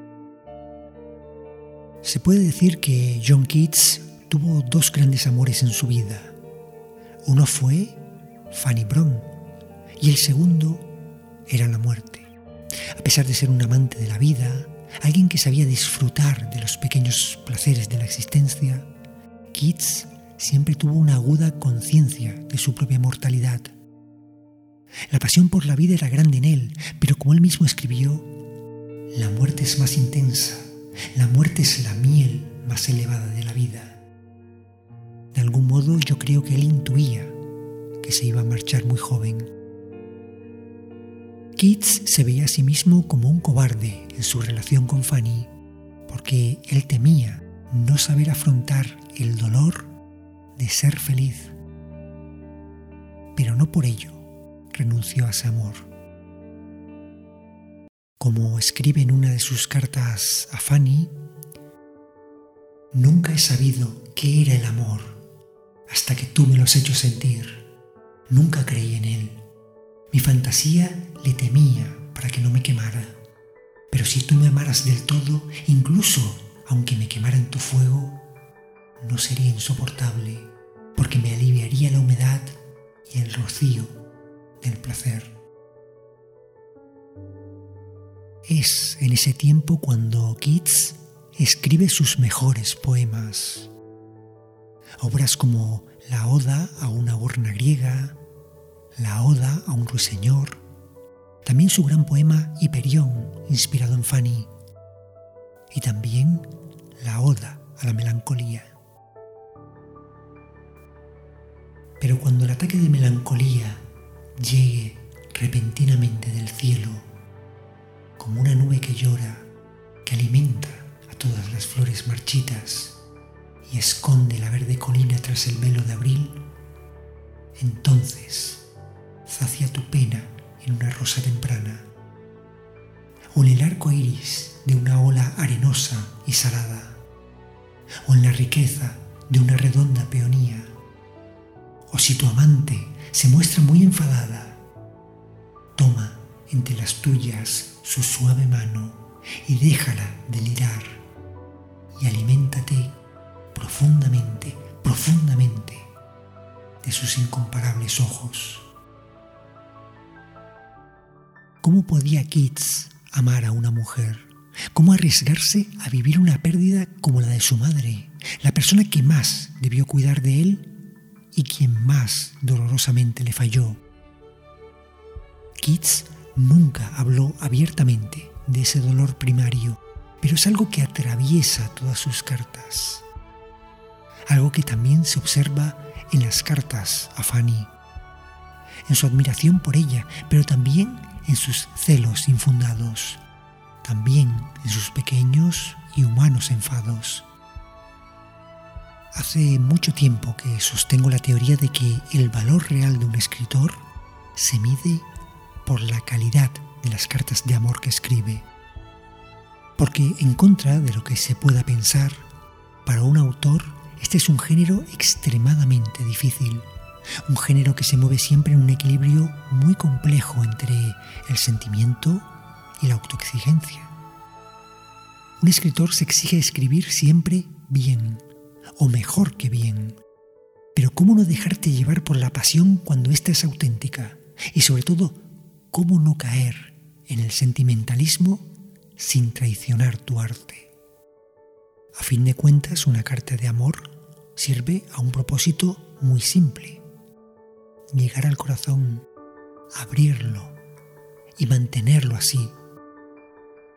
Se puede decir que John Keats tuvo dos grandes amores en su vida. Uno fue Fanny Brontë y el segundo era la muerte. A pesar de ser un amante de la vida, alguien que sabía disfrutar de los pequeños placeres de la existencia, Keats siempre tuvo una aguda conciencia de su propia mortalidad. La pasión por la vida era grande en él, pero como él mismo escribió, la muerte es más intensa, la muerte es la miel más elevada de la vida. De algún modo yo creo que él intuía que se iba a marchar muy joven. Keats se veía a sí mismo como un cobarde en su relación con Fanny, porque él temía no saber afrontar el dolor de ser feliz. Pero no por ello renunció a ese amor. Como escribe en una de sus cartas a Fanny, nunca he sabido qué era el amor hasta que tú me lo has hecho sentir. Nunca creí en él. Mi fantasía le temía para que no me quemara. Pero si tú me amaras del todo, incluso aunque me quemara en tu fuego, no sería insoportable, porque me aliviaría la humedad y el rocío del placer. Es en ese tiempo cuando Keats escribe sus mejores poemas. Obras como la Oda a una urna griega, la Oda a un ruiseñor, también su gran poema Hiperión, inspirado en Fanny, y también la Oda a la melancolía. Pero cuando el ataque de melancolía llegue repentinamente del cielo, como una nube que llora, que alimenta a todas las flores marchitas y esconde la verde colina tras el velo de abril, entonces sacia tu pena en una rosa temprana, o en el arco iris de una ola arenosa y salada, o en la riqueza de una redonda peonía, o si tu amante se muestra muy enfadada, toma entre las tuyas su suave mano y déjala delirar, y aliméntate profundamente, profundamente de sus incomparables ojos. ¿Cómo podía Keats amar a una mujer? ¿Cómo arriesgarse a vivir una pérdida como la de su madre, la persona que más debió cuidar de él y quien más dolorosamente le falló? Keats nunca habló abiertamente de ese dolor primario, pero es algo que atraviesa todas sus cartas. Algo que también se observa en las cartas a Fanny, en su admiración por ella, pero también en sus celos infundados, también en sus pequeños y humanos enfados. Hace mucho tiempo que sostengo la teoría de que el valor real de un escritor se mide por la calidad de las cartas de amor que escribe. Porque, en contra de lo que se pueda pensar, para un autor este es un género extremadamente difícil, un género que se mueve siempre en un equilibrio muy complejo entre el sentimiento y la autoexigencia. Un escritor se exige escribir siempre bien, o mejor que bien. Pero ¿cómo no dejarte llevar por la pasión cuando ésta es auténtica? Y sobre todo, ¿cómo no caer en el sentimentalismo sin traicionar tu arte? A fin de cuentas, una carta de amor sirve a un propósito muy simple: llegar al corazón, abrirlo y mantenerlo así,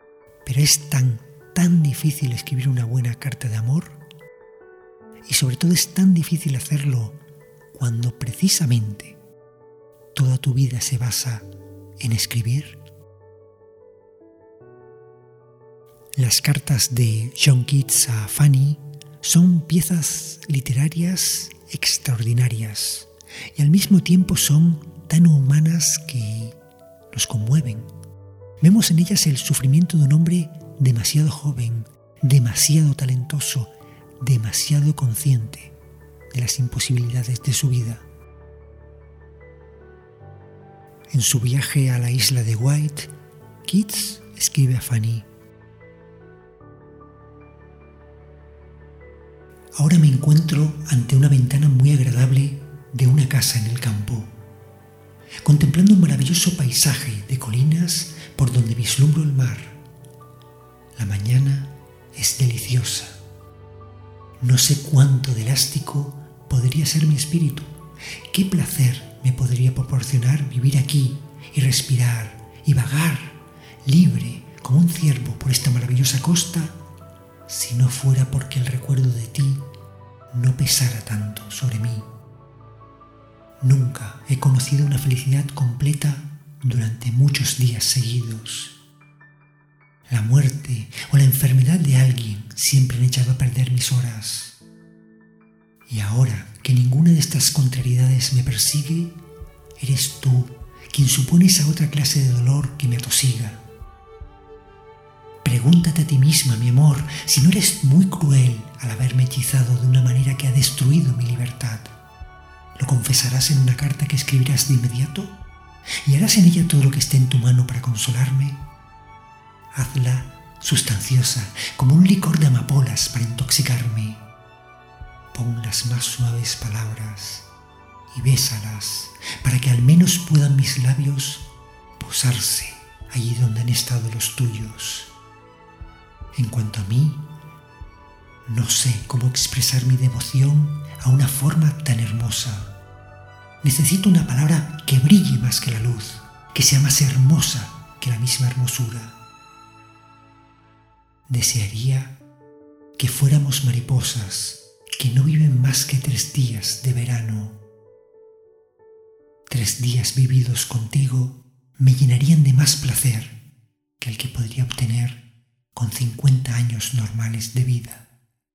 pero es tan, tan difícil escribir una buena carta de amor, y sobre todo es tan difícil hacerlo cuando precisamente toda tu vida se basa en escribir. Las cartas de John Keats a Fanny son piezas literarias extraordinarias y al mismo tiempo son tan humanas que nos conmueven. Vemos en ellas el sufrimiento de un hombre demasiado joven, demasiado talentoso, demasiado consciente de las imposibilidades de su vida. En su viaje a la isla de Wight, Keats escribe a Fanny: ahora me encuentro ante una ventana muy agradable de una casa en el campo, contemplando un maravilloso paisaje de colinas por donde vislumbro el mar. La mañana es deliciosa. No sé cuánto de elástico podría ser mi espíritu, qué placer me podría proporcionar vivir aquí y respirar y vagar libre como un ciervo por esta maravillosa costa, si no fuera porque el recuerdo de ti no pesara tanto sobre mí. Nunca he conocido una felicidad completa durante muchos días seguidos. La muerte o la enfermedad de alguien siempre han echado a perder mis horas. Y ahora que ninguna de estas contrariedades me persigue, eres tú quien supone esa otra clase de dolor que me atosiga. Pregúntate a ti misma, mi amor, si no eres muy cruel al haberme hechizado de una manera que ha destruido mi libertad. ¿Lo confesarás en una carta que escribirás de inmediato? ¿Y harás en ella todo lo que esté en tu mano para consolarme? Hazla sustanciosa, como un licor de amapolas para intoxicarme. Pon las más suaves palabras y bésalas para que al menos puedan mis labios posarse allí donde han estado los tuyos. En cuanto a mí, no sé cómo expresar mi devoción a una forma tan hermosa. Necesito una palabra que brille más que la luz, que sea más hermosa que la misma hermosura. Desearía que fuéramos mariposas que no viven más que tres días de verano. Tres días vividos contigo me llenarían de más placer que el que podría obtener con cincuenta años normales de vida.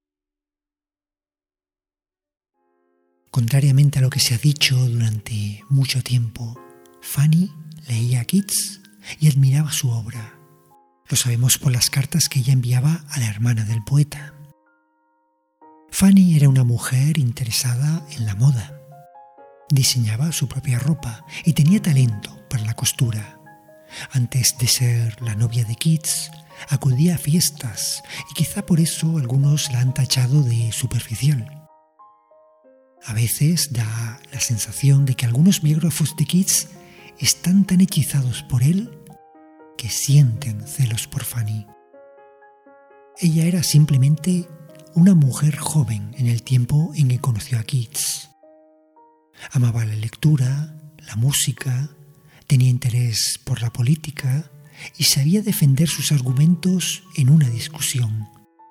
Contrariamente a lo que se ha dicho durante mucho tiempo, Fanny leía a Keats y admiraba su obra. Lo sabemos por las cartas que ella enviaba a la hermana del poeta. Fanny era una mujer interesada en la moda. Diseñaba su propia ropa y tenía talento para la costura. Antes de ser la novia de Keats, acudía a fiestas y quizá por eso algunos la han tachado de superficial. A veces da la sensación de que algunos biógrafos de Keats están tan hechizados por él que sienten celos por Fanny. Ella era simplemente una mujer joven en el tiempo en que conoció a Keats. Amaba la lectura, la música, tenía interés por la política y sabía defender sus argumentos en una discusión.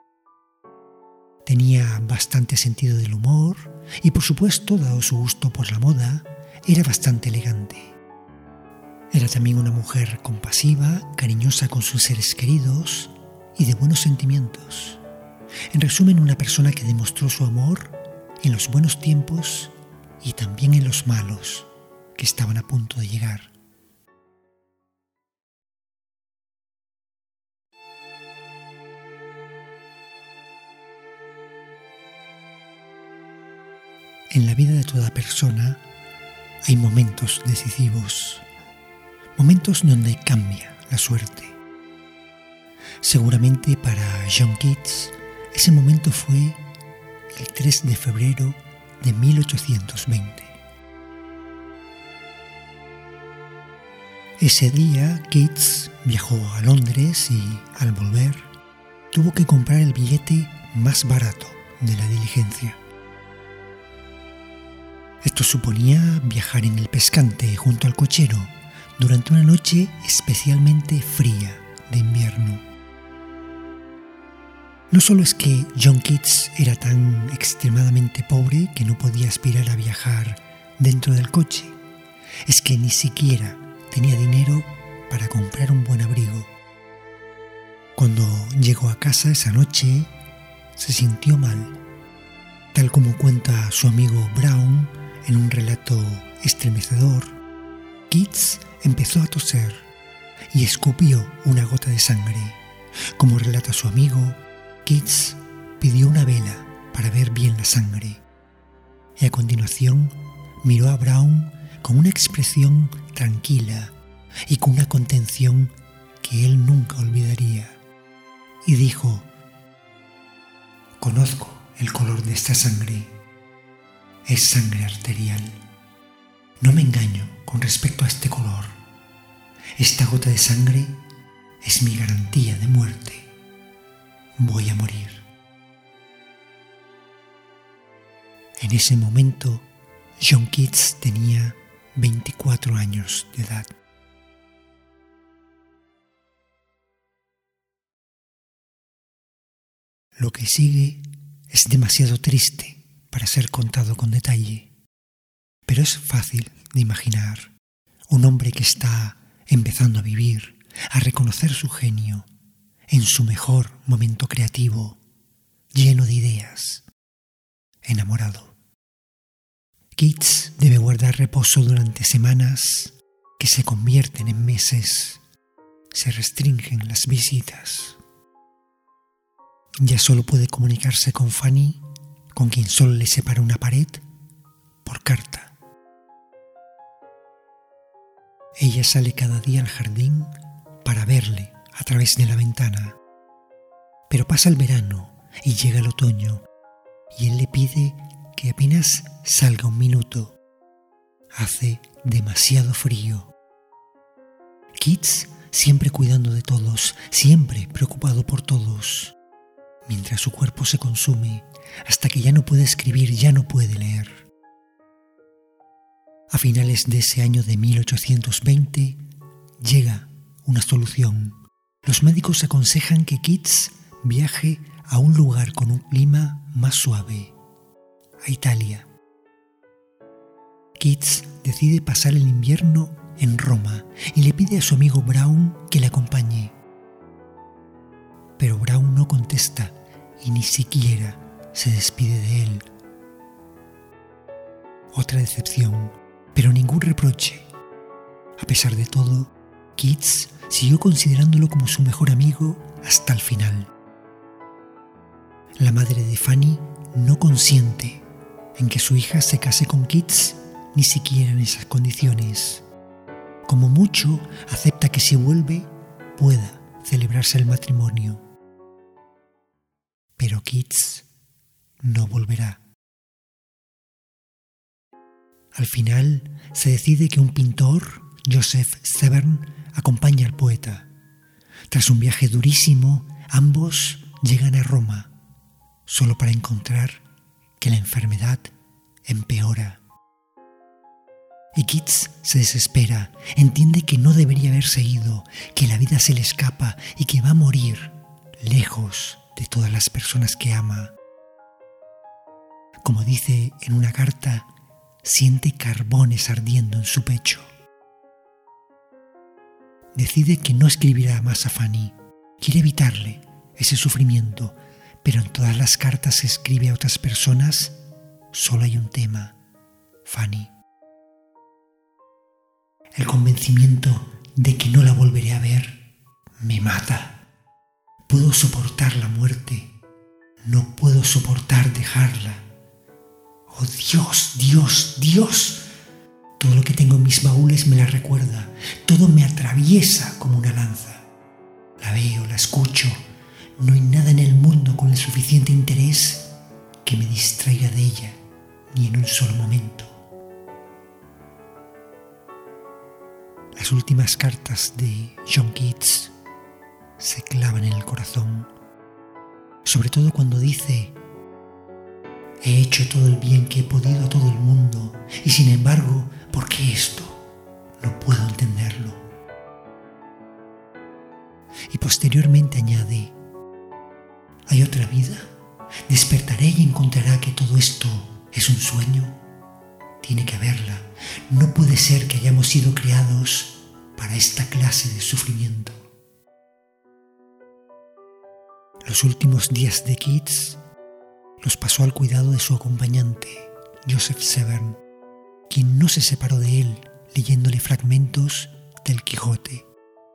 Tenía bastante sentido del humor y, por supuesto, dado su gusto por la moda, era bastante elegante. Era también una mujer compasiva, cariñosa con sus seres queridos y de buenos sentimientos. En resumen, una persona que demostró su amor en los buenos tiempos y también en los malos que estaban a punto de llegar. En la vida de toda persona hay momentos decisivos, momentos donde cambia la suerte. Seguramente para John Keats ese momento fue el tres de febrero de mil ochocientos veinte. Ese día Keats viajó a Londres y, al volver, tuvo que comprar el billete más barato de la diligencia. Esto suponía viajar en el pescante junto al cochero durante una noche especialmente fría de invierno. No solo es que John Keats era tan extremadamente pobre que no podía aspirar a viajar dentro del coche, es que ni siquiera tenía dinero para comprar un buen abrigo. Cuando llegó a casa esa noche, se sintió mal, tal como cuenta su amigo Brown en un relato estremecedor. Keats empezó a toser y escupió una gota de sangre. Como relata su amigo, Keats pidió una vela para ver bien la sangre y a continuación miró a Brown con una expresión tranquila y con una contención que él nunca olvidaría, y dijo: «Conozco el color de esta sangre. Es sangre arterial. No me engaño con respecto a este color. Esta gota de sangre es mi garantía de muerte. Voy a morir». En ese momento, John Keats tenía veinticuatro años de edad. Lo que sigue es demasiado triste para ser contado con detalle, pero es fácil de imaginar un hombre que está empezando a vivir, a reconocer su genio, en su mejor momento creativo, lleno de ideas, enamorado. Keats debe guardar reposo durante semanas que se convierten en meses. Se restringen las visitas. Ya solo puede comunicarse con Fanny, con quien solo le separa una pared, por carta. Ella sale cada día al jardín para verle a través de la ventana. Pero pasa el verano y llega el otoño, y él le pide que apenas salga un minuto. Hace demasiado frío. Keats, siempre cuidando de todos, siempre preocupado por todos, mientras su cuerpo se consume hasta que ya no puede escribir, ya no puede leer. A finales de ese año de mil ochocientos veinte llega una solución. Los médicos aconsejan que Keats viaje a un lugar con un clima más suave, a Italia. Keats decide pasar el invierno en Roma y le pide a su amigo Brown que le acompañe. Pero Brown no contesta y ni siquiera se despide de él. Otra decepción, pero ningún reproche. A pesar de todo, Keats siguió considerándolo como su mejor amigo hasta el final. La madre de Fanny no consiente en que su hija se case con Keats, ni siquiera en esas condiciones. Como mucho, acepta que si vuelve, pueda celebrarse el matrimonio. Pero Keats no volverá. Al final, se decide que un pintor, Joseph Severn, acompaña al poeta. Tras un viaje durísimo, ambos llegan a Roma, solo para encontrar que la enfermedad empeora. Y Keats se desespera, entiende que no debería haberse ido, que la vida se le escapa y que va a morir lejos de todas las personas que ama. Como dice en una carta, siente carbones ardiendo en su pecho. Decide que no escribirá más a Fanny, quiere evitarle ese sufrimiento, pero en todas las cartas que escribe a otras personas solo hay un tema: Fanny. El convencimiento de que no la volveré a ver me mata. Puedo soportar la muerte, no puedo soportar dejarla. Oh Dios, Dios, Dios. Todo lo que tengo en mis baúles me la recuerda, todo me atraviesa como una lanza. La veo, la escucho, no hay nada en el mundo con el suficiente interés que me distraiga de ella, ni en un solo momento. Las últimas cartas de John Keats se clavan en el corazón, sobre todo cuando dice: he hecho todo el bien que he podido a todo el mundo, y sin embargo, ¿por qué esto? No puedo entenderlo. Y posteriormente añade: ¿Hay otra vida? ¿Despertaré y encontrará que todo esto es un sueño? Tiene que haberla. No puede ser que hayamos sido creados para esta clase de sufrimiento. Los últimos días de Keats los pasó al cuidado de su acompañante, Joseph Severn, quien no se separó de él leyéndole fragmentos del Quijote.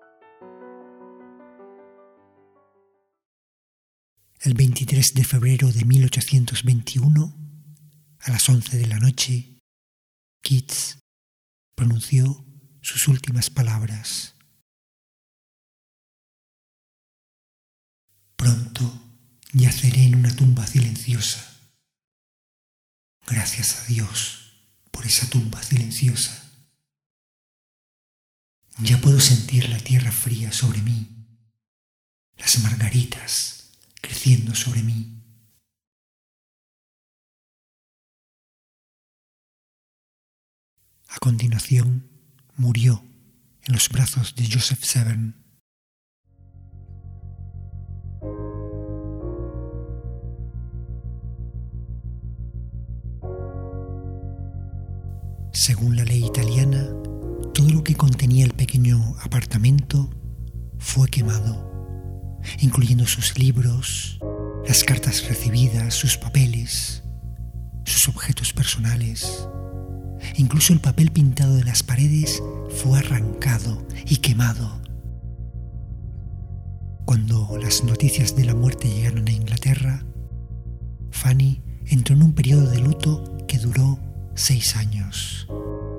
El veintitrés de febrero de mil ochocientos veintiuno, a las once de la noche, Keats pronunció sus últimas palabras. Pronto yaceré en una tumba silenciosa. Gracias a Dios por esa tumba silenciosa. Ya puedo sentir la tierra fría sobre mí, las margaritas creciendo sobre mí. A continuación, murió en los brazos de Joseph Severn. Según la ley italiana, todo lo que contenía el pequeño apartamento fue quemado, incluyendo sus libros, las cartas recibidas, sus papeles, sus objetos personales. Incluso el papel pintado de las paredes fue arrancado y quemado. Cuando las noticias de la muerte llegaron a Inglaterra, Fanny entró en un periodo de luto que duró seis años.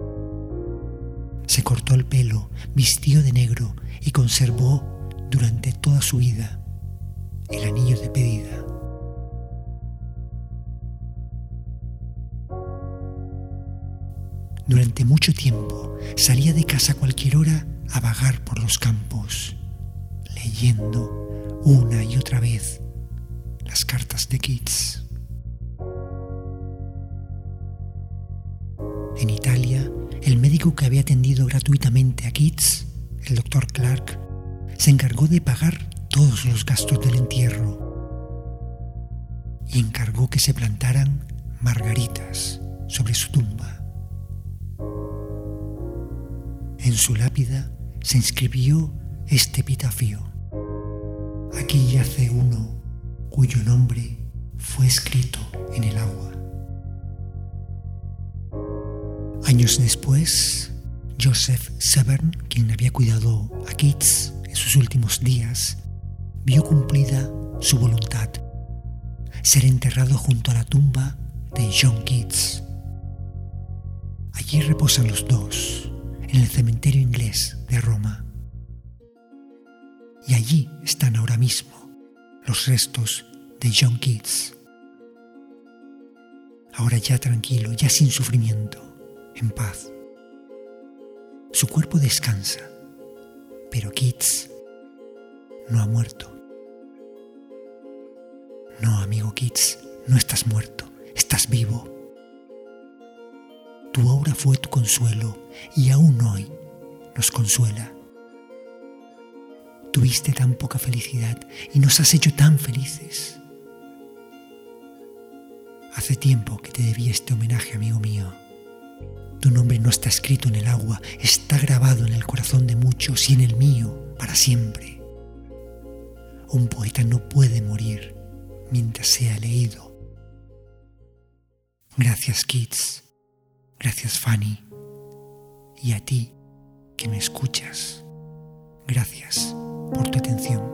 Se cortó el pelo, vistió de negro y conservó durante toda su vida el anillo de pedida. Durante mucho tiempo salía de casa a cualquier hora a vagar por los campos, leyendo una y otra vez las cartas de Keats. En Italia, el médico que había atendido gratuitamente a Keats, el doctor Clark, se encargó de pagar todos los gastos del entierro y encargó que se plantaran margaritas sobre su tumba. En su lápida se inscribió este epitafio: aquí yace uno cuyo nombre fue escrito en el agua. Años después, Joseph Severn, quien había cuidado a Keats en sus últimos días, vio cumplida su voluntad: ser enterrado junto a la tumba de John Keats. Allí reposan los dos, en el cementerio inglés de Roma. Y allí están ahora mismo los restos de John Keats. Ahora ya tranquilo, ya sin sufrimiento, en paz. Su cuerpo descansa, pero Keats no ha muerto. No, amigo Keats, no estás muerto, estás vivo. Tu obra fue tu consuelo y aún hoy nos consuela. Tuviste tan poca felicidad y nos has hecho tan felices. Hace tiempo que te debí este homenaje, amigo mío. Tu nombre no está escrito en el agua, está grabado en el corazón de muchos y en el mío para siempre. Un poeta no puede morir mientras sea leído. Gracias, Keats. Gracias, Fanny. Y a ti, que me escuchas, gracias por tu atención.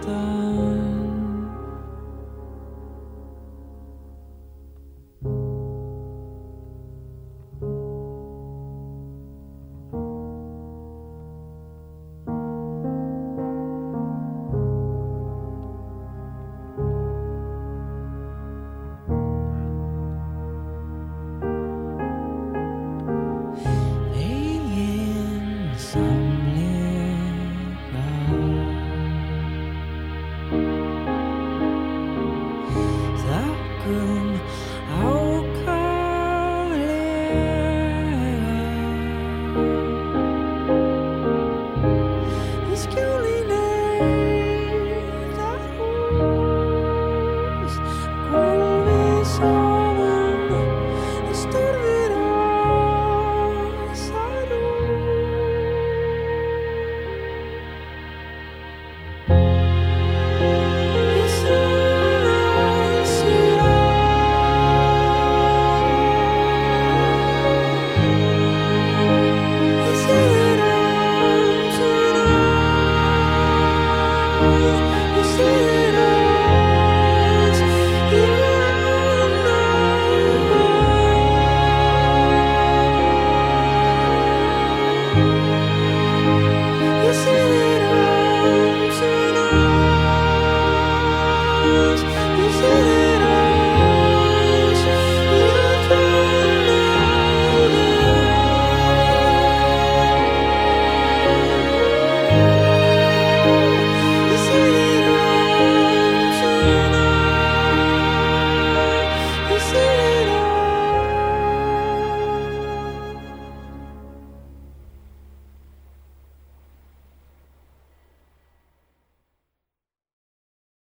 It's killing it.